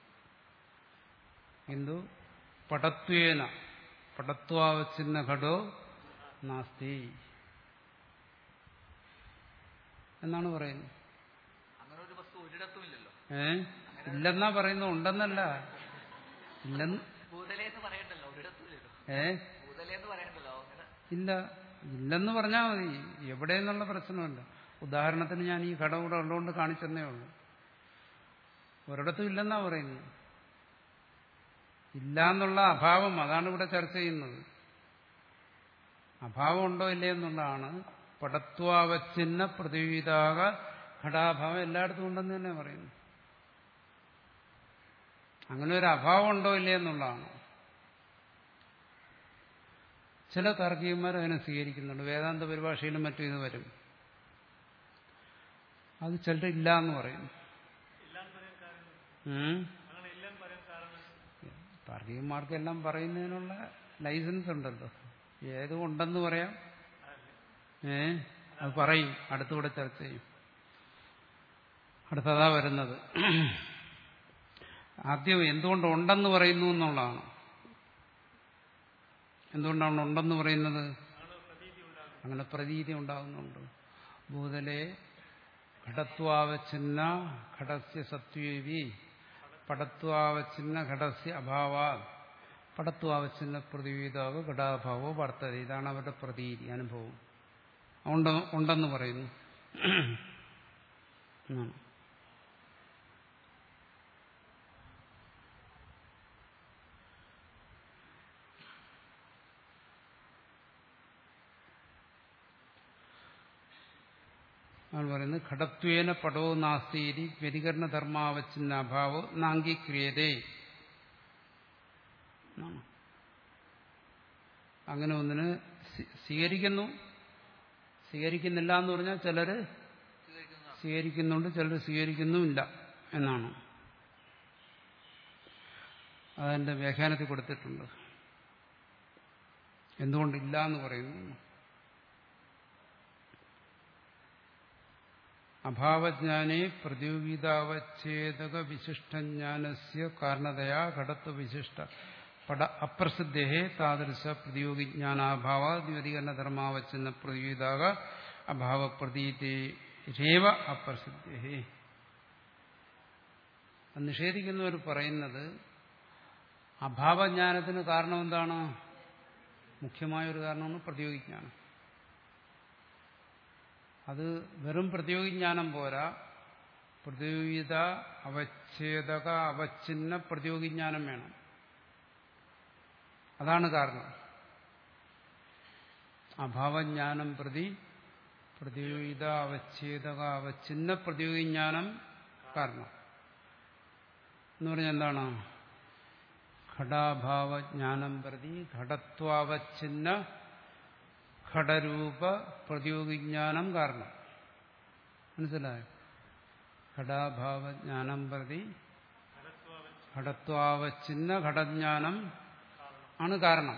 Speaker 1: കിന്തു പടത്വേന പടത്വാവച്ഛിന്ന ഘടോ നാസ്തി എന്നാണ് പറയുന്നത്. ഏ ഇല്ലെന്നാ പറയുന്നു, ഉണ്ടെന്നല്ല. ഇല്ലെന്ന് ഏ ഇല്ല, ഇല്ലെന്ന് പറഞ്ഞാൽ മതി. എവിടെയെന്നുള്ള പ്രശ്നമല്ല. ഉദാഹരണത്തിന് ഞാൻ ഈ ഘടം കൂടെ ഉള്ളതുകൊണ്ട് കാണിച്ചെന്നേ ഉള്ളൂ. ഒരിടത്തും ഇല്ലെന്നാ പറയുന്നത്. ഇല്ല എന്നുള്ള അഭാവം, അതാണ് ഇവിടെ ചർച്ച ചെയ്യുന്നത്. അഭാവം ഉണ്ടോ ഇല്ലേ എന്നുള്ളതാണ്. പടത്വാവച്ഛിന്ന പ്രതിവിധാക ഘടാഭാവം എല്ലായിടത്തും ഉണ്ടെന്ന് തന്നെ പറയുന്നു. അങ്ങനെ ഒരു അഭാവം ഉണ്ടോ ഇല്ലേ എന്നുള്ളതാണ്. ചില താർക്കികന്മാർ അതിനെ സ്വീകരിക്കുന്നുണ്ട്. വേദാന്ത പരിഭാഷയിലും മറ്റും ഇത് വരും. അത് ചിലർ ഇല്ല എന്ന് പറയും. താർക്കികന്മാർക്കെല്ലാം പറയുന്നതിനുള്ള ലൈസൻസ് ഉണ്ടല്ലോ. ഏതും ഉണ്ടെന്ന് പറയാം. ഏ അത് പറയും. അടുത്തുകൂടെ ചർച്ച ചെയ്യും. അടുത്തതാ വരുന്നത്. ആദ്യം എന്തുകൊണ്ട് ഉണ്ടെന്ന് പറയുന്നു എന്നുള്ളതാണ്. എന്തുകൊണ്ടാണ് ഉണ്ടെന്ന് പറയുന്നത്? അങ്ങനെ പ്രതീതി ഉണ്ടാകുന്നുണ്ട്. ഭൂതലെ ഘടത്വാവച്ഛിന്ന ഘടസ്യ സത്വേവി പടത്വാവച്ഛിന്ന ഘടസ്യ അഭാവാ പടത്വാവച്ഛിന്ന പ്രതിവിധാവോ ഘടാഭാവോ വർത്തത. ഇതാണ് അവരുടെ പ്രതീതി, അനുഭവം. ഉണ്ടെന്ന് പറയുന്നു. ആണ് പറയുന്നത്. ഘടത്വേന പടോ നാസ്തി വ്യതികരണ ധർമാവച്ഛിന്ന അഭാവോ നാംഗീക്രിയതേ. അങ്ങനെ ഒന്നിന് സ്വീകരിക്കുന്നു, സ്വീകരിക്കുന്നില്ല എന്ന് പറഞ്ഞാൽ ചിലര് സ്വീകരിക്കുന്നുണ്ട്, ചിലർ സ്വീകരിക്കുന്നുമില്ല എന്നാണ്. അതെന്റെ വ്യാഖ്യാനത്തിൽ കൊടുത്തിട്ടുണ്ട്. എന്തുകൊണ്ടില്ല എന്ന് പറയുന്നു? അഭാവജ്ഞാനേ പ്രതിയോഗിതാവച്ഛേദക വിശിഷ്ടജ്ഞാനസ്യ കാരണതയാ ഘടത്വവിശിഷ്ട പട അപ്രസിദ്ധേ താദൃശ പ്രതിയോഗിജ്ഞാനാഭാവ ദ്വ്യധികരണ ധർമാവച്ഛിന്ന പ്രതിയോഗിതാക അഭാവപ്രതീതേരേവ അപ്രസിദ്ധേ. നിഷേധിക്കുന്നവർ പറയുന്നത് അഭാവജ്ഞാനത്തിന് കാരണം എന്താണ്? മുഖ്യമായൊരു കാരണമാണ് പ്രതിയോഗിജ്ഞാനം. അത് വെറും പ്രതിയോഗിജ്ഞാനം പോരാ, പ്രതിയോഗിത അവച്ഛേദക അവച്ഛിന്ന പ്രതിയോഗിജ്ഞാനം വേണം. അതാണ് കാരണം. അഭാവജ്ഞാനം പ്രതി പ്രതിയോഗിത അവച്ഛേദക അവച്ഛിന്ന പ്രതിയോഗിജ്ഞാനം കാരണം എന്ന് പറഞ്ഞാൽ എന്താണ്? ഘടാഭാവജ്ഞാനം പ്രതി ഘടത്വാവച്ഛിന്ന ഘടരൂപ പ്രതിയോഗിജ്ഞാനം കാരണം. മനസ്സിലായോ? ഘടാഭാവജ്ഞാനം പ്രതി ഘടത്വാവച്ഛിന്ന ഘടജ്ഞാനം ആണ് കാരണം.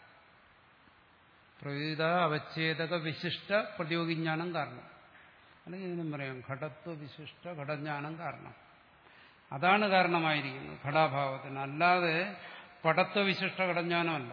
Speaker 1: പ്രവിധ അവച്ഛേദക വിശിഷ്ട പ്രതിയോഗിജ്ഞാനം കാരണം. അല്ലെങ്കിൽ ഇതിനും പറയാം ഘടത്വ വിശിഷ്ട ഘടജ്ഞാനം കാരണം. അതാണ് കാരണമായിരിക്കുന്നത് ഘടാഭാവത്തിന്. അല്ലാതെ പടത്വവിശിഷ്ട ഘടജ്ഞാനമല്ല.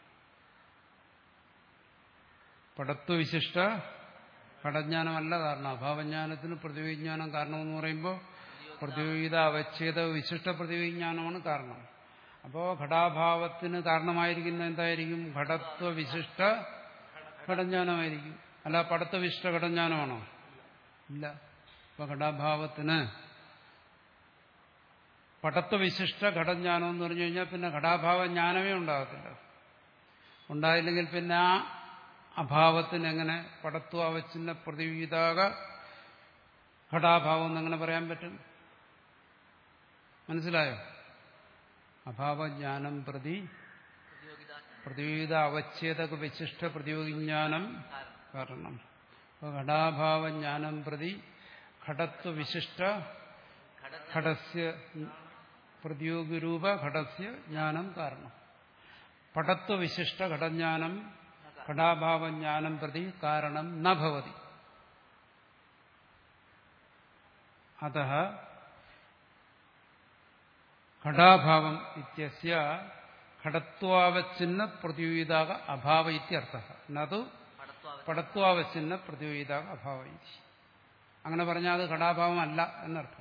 Speaker 1: പടത്വവിശിഷ്ട ഘടജ്ഞാനമല്ല കാരണം. അഭാവജ്ഞാനത്തിന് പ്രതിയോഗിജ്ഞാനം കാരണമെന്ന് പറയുമ്പോൾ പ്രതിയോഗിത അവച്ഛേദ വിശിഷ്ട പ്രതിയോഗിജ്ഞാനമാണ് കാരണം. അപ്പോ ഘടാഭാവത്തിന് കാരണമായിരിക്കുന്ന എന്തായിരിക്കും? ഘടത്വ വിശിഷ്ട ഘടജ്ഞാനമായിരിക്കും. അല്ല പടത്വ വിശിഷ്ട ഘടജ്ഞാനമാണോ? ഇല്ല. അപ്പൊ ഘടാഭാവത്തിന് പടത്വ വിശിഷ്ട ഘടജ്ഞാനം എന്ന് പറഞ്ഞു കഴിഞ്ഞാൽ പിന്നെ ഘടാഭാവ ജ്ഞാനമേ ഉണ്ടാകത്തില്ല. ഉണ്ടായില്ലെങ്കിൽ പിന്നെ ആ അഭാവത്തിന് എങ്ങനെ പടത്വ അവച്ഛിന്ന പ്രതിവിധാക ഘടാഭാവം എന്നെങ്ങനെ പറയാൻ പറ്റും? മനസ്സിലായോ? അഭാവജ്ഞാനം പ്രതി പ്രതിവിധ അവച്ഛേദക വിശിഷ്ട പ്രതിയോഗിജ്ഞാനം കാരണം. അപ്പോൾ ഘടാഭാവജ്ഞാനം പ്രതി ഘടത്വ വിശിഷ്ട ഘടസ്യ പ്രതിയോഗിരൂപ ഘടസ്യ ജ്ഞാനം കാരണം. പടത്വ വിശിഷ്ട ഘടജ്ഞാനം ഘടാഭാവജ്ഞാനം പ്രതി കാരണം ന ഭവതി. അതഃ ഘടാഭാവം ഇത്യസ്യ ഘടത്വാവച്ഛിന്ന പ്രതിയോഗിതാക അഭാവ ഇത്യർത്ഥഃ നതു പടത്വാവച്ഛിന്ന പ്രതിയോഗിതാക അഭാവ ഇതി. അങ്ങനെ പറഞ്ഞാൽ അത് ഘടാഭാവം അല്ല എന്നർത്ഥം.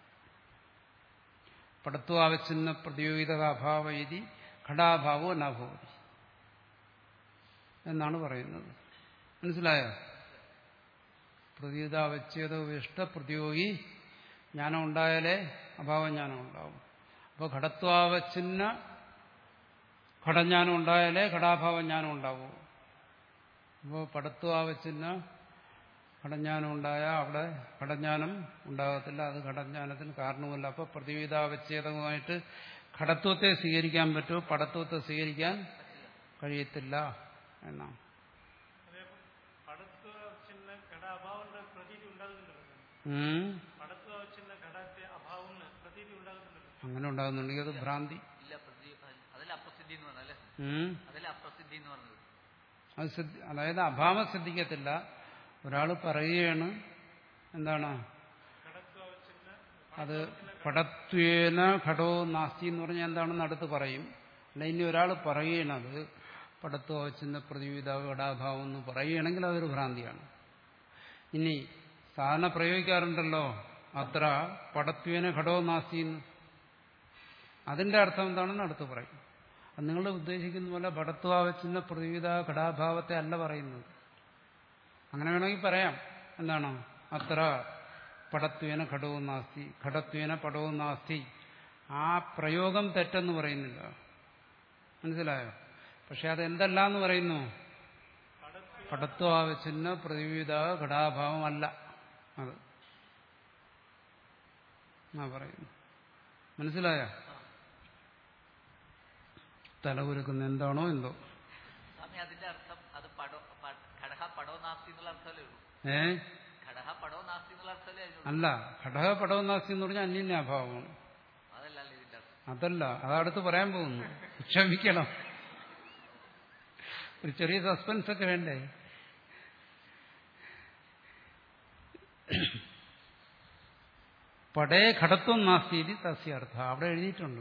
Speaker 1: പടത്വാവച്ഛിന്ന പ്രതിയോഗിതാക അഭാവ ഇതി ഘടാഭാവോ ന ഭവതി എന്നാണ് പറയുന്നത്. മനസ്സിലായോ? പ്രതിവിധാവച്ഛേദ വിശിഷ്ട പ്രതിയോഗി ജ്ഞാനം ഉണ്ടായാലേ അഭാവജ്ഞാനം ഉണ്ടാവും. അപ്പോൾ ഘടത്വാവച്ഛിന്ന ഘടജ്ഞാനം ഉണ്ടായാലേ ഘടാഭാവജ്ഞാനം ഉണ്ടാവൂ. അപ്പോൾ പടത്വാവച്ഛിന്ന ഘടജ്ഞാനം ഉണ്ടായാൽ അവിടെ ഘടജ്ഞാനം ഉണ്ടാകത്തില്ല. അത് ഘടജ്ഞാനത്തിന് കാരണമല്ല. അപ്പോൾ പ്രതിവിധാവച്ഛേദമായിട്ട് ഘടത്വത്തെ സ്വീകരിക്കാൻ പറ്റുമോ? പടത്വത്തെ സ്വീകരിക്കാൻ കഴിയത്തില്ല എന്നാണ്. അങ്ങനെ ഉണ്ടാകുന്നുണ്ടെങ്കിൽ അത് ഭ്രാന്തി. അത് സിദ്ധി, അതായത് അഭാവം സിദ്ധിക്കത്തില്ല. ഒരാൾ പറയുകയാണ് എന്താണ് അത് പടത്വേന ഘടോ നാസ്തി എന്ന് പറഞ്ഞാൽ എന്താണെന്ന് അടുത്ത് പറയും. അല്ല ഇനി ഒരാൾ പറയുകയാണത് പടത്വ വച്ചിന്ന പ്രതിവിധ ഘടാഭാവം എന്ന് പറയുകയാണെങ്കിൽ അതൊരു ഭ്രാന്തിയാണ്. ഇനി സാധാരണ പ്രയോഗിക്കാറുണ്ടല്ലോ അത്ര പടത്വേന ഘടോ നാസ്തി എന്ന്. അതിന്റെ അർത്ഥം എന്താണെന്ന് അടുത്ത് പറയും. അത് നിങ്ങൾ ഉദ്ദേശിക്കുന്ന പോലെ പടത്വാവച്ഛിന്ന പ്രതിവിധ ഘടാഭാവത്തെ അല്ല പറയുന്നത്. അങ്ങനെ വേണമെങ്കിൽ പറയാം. എന്താണ് അത്ര പടത്വേന ഘടവും നാസ്തി, ഘടത്വേന പടവും നാസ്തി. ആ പ്രയോഗം തെറ്റെന്ന് പറയുന്നില്ല. മനസ്സിലായോ? പക്ഷെ അതെന്തല്ല എന്ന് പറയുന്നു? പടത്വാവച്ഛിന്ന പ്രതിവിധ ഘടാഭാവമല്ല അത് ആ പറയുന്നു. മനസ്സിലായോ? തലകുരുക്കുന്ന എന്താണോ എന്തോ.
Speaker 2: അതിന്റെ അർത്ഥം അത് ഘടക പടോ നാസ്തി എന്നുള്ള അർത്ഥമല്ലേ ഉള്ളൂ.
Speaker 1: ഏ
Speaker 2: ഘടക പടോ നാസ്തി എന്നുള്ള അർത്ഥമല്ലേ
Speaker 1: അല്ല. ഘടക പടോ നാസ്തി എന്ന് പറഞ്ഞാൽ അന്യന്യാഭാവമാണ്.
Speaker 2: അതല്ലല്ലേ ഇതിന്റെ അർത്ഥം.
Speaker 1: അതല്ല, അതടുത്ത് പറയാൻ പോകുന്നു. ക്ഷമിക്കണം, ഒരു ചെറിയ സസ്പെൻസ് ഒക്കെ വേണ്ടേ? പടേ ഘടത്വം നാസ്തി ഇത് തസ്യാർത്ഥ. അവിടെ എഴുതിയിട്ടുണ്ട്,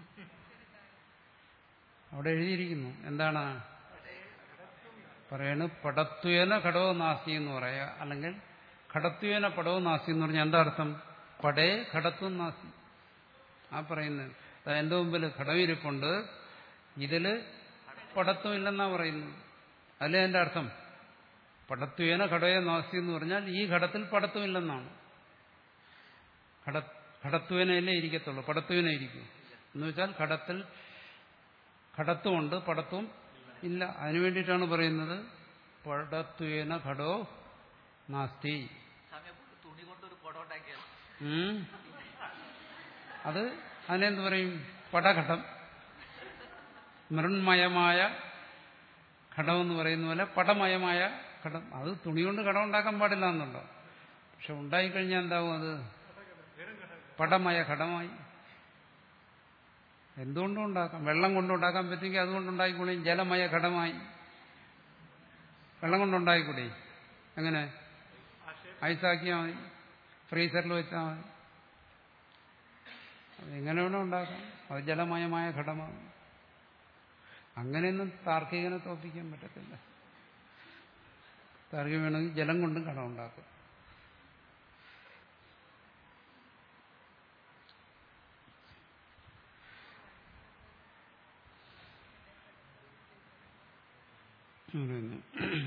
Speaker 1: അവിടെ എഴുതിയിരിക്കുന്നു. എന്താണ് പറയണ്? പടത്വേന ഘടവും നാസ്തി എന്ന് പറയാ, അല്ലെങ്കിൽ ഘടത്വേന പടവും നാസ്തി എന്ന് പറഞ്ഞാൽ എന്താ അർത്ഥം? പടേ ഘടത്വം നാസ്തി. ആ പറയുന്നത് എന്റെ മുമ്പിൽ ഘടമിരിപ്പുണ്ട്, ഇതില് പടത്വം ഇല്ലെന്നാ പറയുന്നത്. അല്ലേ എന്റെ അർത്ഥം? പടത്വേന ഘടവേ നാസ്തി എന്ന് പറഞ്ഞാൽ ഈ ഘടത്തിൽ പടത്വം ഇല്ലെന്നാണ്. ഘട ഘടത്വേനയല്ലേ ഇരിക്കത്തുള്ളൂ, പടത്വേന ഇരിക്കും എന്ന് വെച്ചാൽ ഘടത്തിൽ ഘടത്വമുണ്ട്, പടത്വം ഇല്ല. അതിനു വേണ്ടിയിട്ടാണ് പറയുന്നത് പടത്വേന ഘടോ നാസ്തി.
Speaker 2: തുണി കൊണ്ടൊരു പടം ഉണ്ടാക്കിയാൽ
Speaker 1: അത് അതിനെന്ത് പറയും? പടഘടം. മൃണ്മയമായ ഘടമെന്ന് പറയുന്ന പോലെ പടമയമായ ഘടം. അത് തുണി കൊണ്ട് ഘടം ഉണ്ടാക്കാൻ പാടില്ല എന്നുണ്ടോ? പക്ഷെ ഉണ്ടായിക്കഴിഞ്ഞാൽ എന്താവും? അത് പടമയ ഘടമായി. എന്തുകൊണ്ടും ഉണ്ടാക്കാം. വെള്ളം കൊണ്ടുണ്ടാക്കാൻ പറ്റുമെങ്കിൽ അതുകൊണ്ടുണ്ടായിക്കൂടെ. ജലമയ ഘടമായി വെള്ളം കൊണ്ടുണ്ടായിക്കൂടെ? എങ്ങനെ? ഐസാക്കിയാൽ മതി, ഫ്രീസറിൽ വെച്ചാൽ മതി. അതെങ്ങനെ വേണം ഉണ്ടാക്കാം. അത് ജലമയമായ ഘടമാണ്. അങ്ങനെയൊന്നും താർക്കികനെ തോൽപ്പിക്കാൻ പറ്റത്തില്ല. താർക്കികം വേണമെങ്കിൽ ജലം കൊണ്ടും ഘടം ഉണ്ടാക്കും. പറയുന്നു.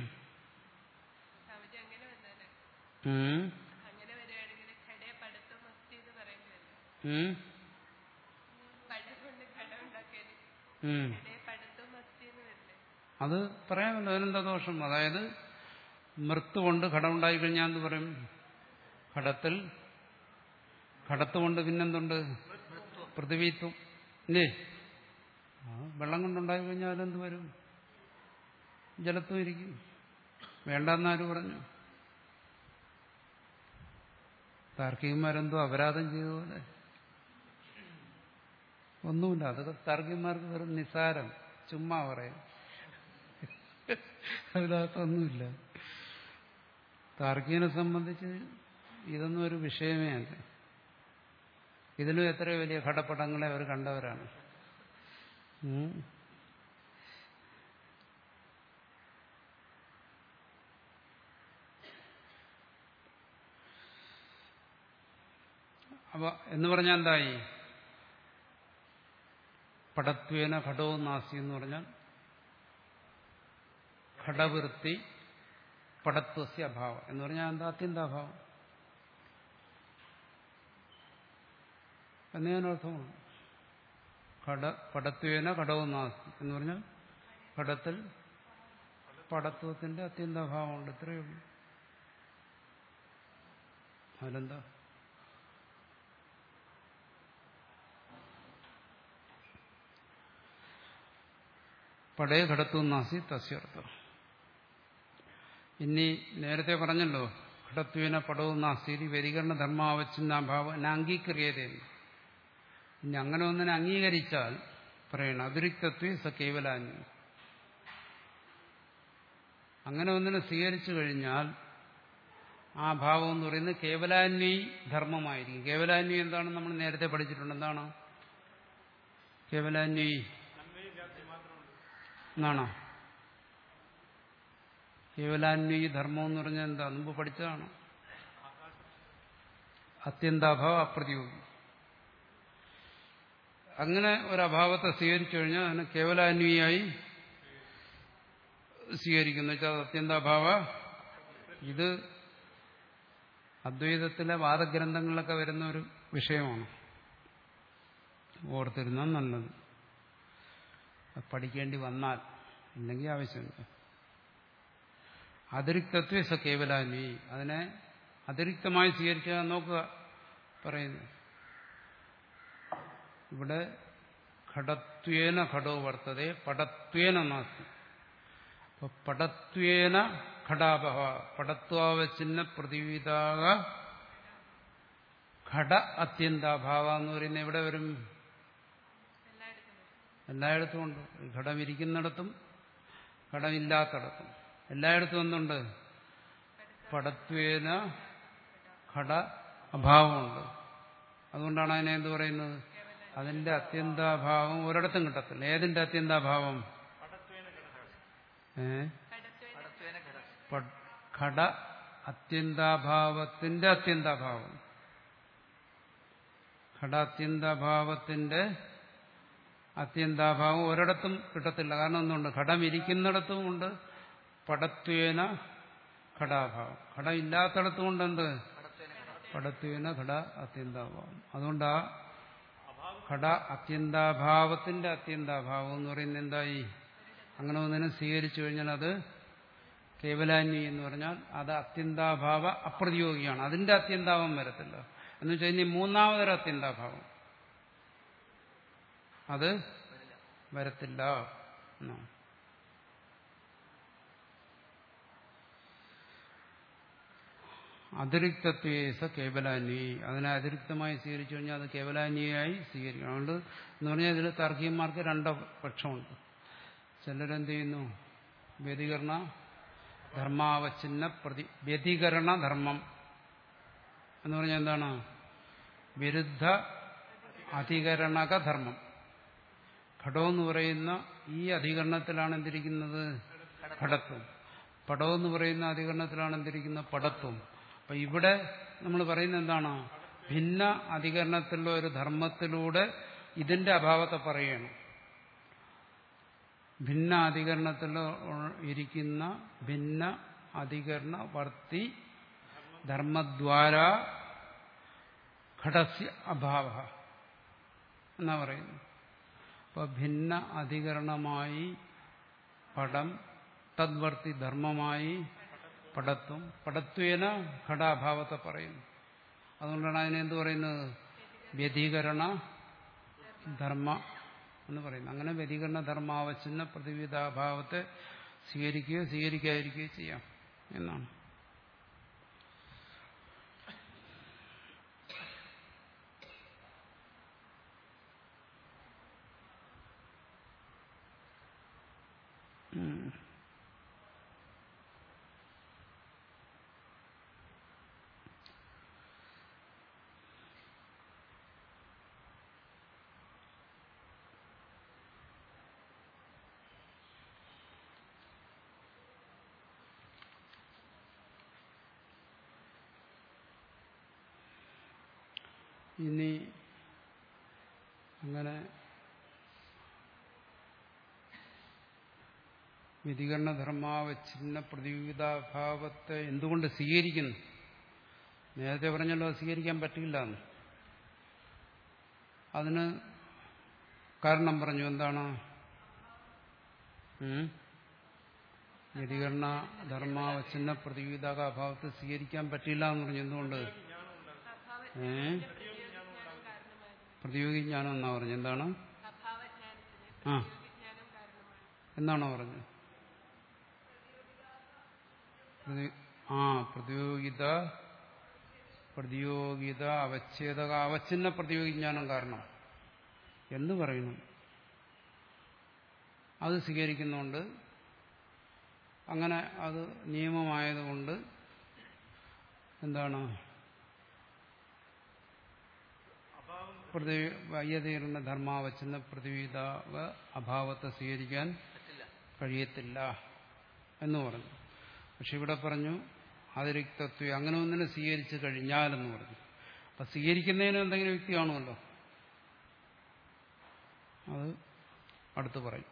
Speaker 1: അത് പറയാമല്ലോ, അതിനെന്താ ദോഷം? അതായത് മൃത്ത് കൊണ്ട് ഘടം ഉണ്ടായിക്കഴിഞ്ഞാൽ എന്ത് പറയും? ഘടത്തിൽ ഘടത്തുകൊണ്ട് പിന്നെന്തുണ്ട്? പൃഥ്വിത്വം ഇല്ലേ? വെള്ളം കൊണ്ടുണ്ടായി കഴിഞ്ഞാൽ അതെന്ത് വരും? ജലത്വം ഇരിക്കും. വേണ്ടെന്നാര് പറഞ്ഞു? താർക്കികന്മാരെന്തോ അപരാധം ചെയ്ത പോലെ. ഒന്നുമില്ല, അതൊക്കെ താർക്കികന്മാർക്ക് വെറും നിസ്സാരം, ചുമ്മാ പറയാം. അതിനകത്തൊന്നുമില്ല. താർക്കികനെ സംബന്ധിച്ച് ഇതൊന്നും ഒരു വിഷയമേ അല്ല. ഇതിലും എത്രയോ വലിയ ഘടപടങ്ങളെ അവർ കണ്ടവരാണ്. അപ്പൊ എന്ന് പറഞ്ഞാൽ എന്തായി? പടത്വേന ഘടവും നാസി എന്ന് പറഞ്ഞാൽ ഘടവൃത്തി പടത്വസ്യ അഭാവം എന്ന് പറഞ്ഞാൽ എന്താ? അത്യന്താഭാവം എന്നതിനർത്ഥമാണ്. ഘട പടത്വേന ഘടവും നാസ്തി എന്ന് പറഞ്ഞാൽ ഘടത്തിൽ പടത്വത്തിന്റെ അത്യന്താഭാവമുണ്ട്. ഇത്രയേ ഉള്ളൂ. അതിലെന്താ? പടേ ഘടത്വം നാസി തസ്യർത്ഥം. ഇനി നേരത്തെ പറഞ്ഞല്ലോ, ഘടത്വേന പടവും നാസ്തി വ്യതികരണ ധർമാവച്ഛിന്നാഭാവം അംഗീകരിയതെന്ന്. ഇനി അങ്ങനെ ഒന്നിനെ അംഗീകരിച്ചാൽ പറയണം അതിരിക്തത്വേ സ കേവലാന്വി. അങ്ങനെ ഒന്നിനെ സ്വീകരിച്ചു കഴിഞ്ഞാൽ ആ ഭാവം എന്ന് പറയുന്നത് കേവലാന്വി ധർമ്മമായിരിക്കും. കേവലാന്വി എന്താണെന്ന് നമ്മൾ നേരത്തെ പഠിച്ചിട്ടുണ്ട്. എന്താണ് കേവലാന്വി എന്നാണോ? കേവലാന്വി ധർമ്മം എന്ന് പറഞ്ഞാൽ എന്താ? മുമ്പ് പഠിച്ചതാണ്. അത്യന്താഭാവം അപ്രതിയോഗി. അങ്ങനെ ഒരഭാവത്തെ സ്വീകരിച്ചു കഴിഞ്ഞാൽ അതിനെ കേവലാന്വിയായി സ്വീകരിക്കുന്നു വെച്ചാൽ അത്യന്താഭാവ. ഇത് അദ്വൈതത്തിലെ വാദഗ്രന്ഥങ്ങളിലൊക്കെ വരുന്ന ഒരു വിഷയമാണ്. ഓർത്തിരുന്നാൽ നല്ലത്. പഠിക്കേണ്ടി വന്നാൽ, ഇല്ലെങ്കിൽ ആവശ്യമില്ല. അതിരിക്തത്വേ സ കേവലാന്വി. അതിനെ അതിരിക്തമായി സ്വീകരിച്ചാൽ നോക്കുക പറയുന്നു. ഇവിടെ ഘടത്വേന ഘടോ വർത്തതേ പടത്വേന നാസ്തി. അപ്പൊ പടത്വേന ഘടാപഹ പടത്വാവച്ചിന്ന പ്രതിവിധാക ഘട അത്യന്താഭാവ എന്ന് പറയുന്നത് എവിടെ വരും? എല്ലായിടത്തും ഉണ്ട്. ഘടം ഇരിക്കുന്നിടത്തും ഘടമില്ലാത്തടത്തും എല്ലായിടത്തും ഒന്നുണ്ട്. പടത്വേന ഘട അഭാവമുണ്ട്. അതുകൊണ്ടാണ് അതിനെ എന്ത് പറയുന്നത്? അതിന്റെ അത്യന്താഭാവം ഒരിടത്തും കിട്ടത്തില്ല. ഏതിന്റെ അത്യന്താഭാവം? ഏ ഘട അത്യന്താഭാവത്തിന്റെ അത്യന്താഭാവം. ഘട അത്യന്താഭാവത്തിന്റെ അത്യന്താഭാവം ഒരിടത്തും കിട്ടത്തില്ല. കാരണം ഒന്നുണ്ട്, ഘടം ഇരിക്കുന്നിടത്തും ഉണ്ട് പടത്വേന ഘടാഭാവം. ഘടം ഇല്ലാത്തടത്തും ഉണ്ട് എന്ത്? പടത്വേന ഘട അത്യന്താഭാവം. അതുകൊണ്ട് ആ ഘട അത്യന്താഭാവത്തിന്റെ അത്യന്താഭാവം എന്ന് പറയുന്നത് എന്തായി? അങ്ങനെ ഒന്നിനെ സ്വീകരിച്ചു കഴിഞ്ഞാൽ അത് കേവലാന്വി എന്ന് പറഞ്ഞാൽ അത് അത്യന്താഭാവ അപ്രതിയോഗിയാണ്. അതിന്റെ അത്യന്താഭാവം വരത്തില്ല. എന്ന് വെച്ചാൽ ഇനി മൂന്നാമതൊരു അത്യന്താഭാവം അത് വരത്തില്ല എന്നാണ്. അതിരിക്തത്വേസ കേവലാന്വി. അതിനെ അതിരിക്തമായി സ്വീകരിച്ചു കഴിഞ്ഞാൽ അത് കേവലാന്വിയായി സ്വീകരിക്കണം. അതുകൊണ്ട് എന്ന് പറഞ്ഞാൽ ഇതിൽ താർക്കികന്മാർക്ക് രണ്ട് പക്ഷമുണ്ട്. ചിലരെന്ത് ചെയ്യുന്നു? വ്യതികരണ ധർമാവച്ഛിന്ന പ്രതി വ്യതികരണ ധർമ്മം എന്ന് പറഞ്ഞാൽ എന്താണ്? വിരുദ്ധ അധികരണക ധർമ്മം. ഘടമെന്ന് പറയുന്ന ഈ അധികരണത്തിലാണ് എന്തിരിക്കുന്നത്? ഘടത്വം. പടമെന്ന് പറയുന്ന അധികരണത്തിലാണ് എന്തിരിക്കുന്നത്? പടത്വം. അപ്പൊ ഇവിടെ നമ്മൾ പറയുന്നത് എന്താണ്? ഭിന്ന അധികരണത്തിലുള്ള ഒരു ധർമ്മത്തിലൂടെ ഇതിന്റെ അഭാവത്തെ പറയണം. ഭിന്ന അധികരണത്തിൽ ഇരിക്കുന്ന ഭിന്ന അധികരണ വർത്തി ധർമ്മദ്വാര ഘടസ്യ അഭാവ എന്നാ പറയുന്നു. അപ്പൊ ഭിന്ന അധികരണമായി പടം, തദ്വർത്തി ധർമ്മമായി പടത്വം, പടത്വേന ഘടാഭാവത്തെ പറയുന്നു. അതുകൊണ്ടാണ് അതിനെന്ത് പറയുന്നത്? വ്യതികരണ ധർമ്മ എന്ന് പറയുന്നത്. അങ്ങനെ വ്യതികരണ ധർമാവച്ഛിന്ന പ്രതിവിധാഭാവത്തെ സ്വീകരിക്കുകയോ സ്വീകരിക്കാതിരിക്കുകയോ ചെയ്യാം എന്നാണ്. ഇനി അങ്ങനെ വ്യതികരണധർമാവച്ഛിന്ന പ്രതിവിധാഭാവത്തെ എന്തുകൊണ്ട് സ്വീകരിക്കുന്നു? നേരത്തെ പറഞ്ഞല്ലോ അത് സ്വീകരിക്കാൻ പറ്റില്ല എന്ന്. അതിന് കാരണം പറഞ്ഞു. എന്താണ്? വ്യതികരണ ധർമാവച്ഛിന്ന പ്രതിവിധാഭാവത്തെ സ്വീകരിക്കാൻ പറ്റില്ല എന്ന് പറഞ്ഞു. എന്തുകൊണ്ട്? ഏ പ്രതിയോഗി ജ്ഞാനം എന്നാ പറഞ്ഞു. എന്താണ്? ആ എന്നാണോ പറഞ്ഞത്? ആ പ്രതിയോഗിത പ്രതിയോഗിത അവച്ഛേദക അവച്ഛിന്ന പ്രതിയോഗി ജ്ഞാനം കാരണം എന്ന് പറയുന്നു. അത് സ്വീകരിക്കുന്നുണ്ട്. അങ്ങനെ അത് നിയമമായതുകൊണ്ട് എന്താണ്? വയ്യതീർന്ന ധർമാവച്ഛിന്ന പ്രതിവിധ അഭാവത്തെ സ്വീകരിക്കാൻ കഴിയത്തില്ല എന്ന് പറഞ്ഞു. പക്ഷെ ഇവിടെ പറഞ്ഞു അതിരിക്തത്വം അങ്ങനെ ഒന്നിനെ സ്വീകരിച്ചു കഴിഞ്ഞാലെന്ന് പറഞ്ഞു. അപ്പൊ സ്വീകരിക്കുന്നതിന് എന്തെങ്കിലും യുക്തി കാണുമല്ലോ, അത് അടുത്ത് പറയും.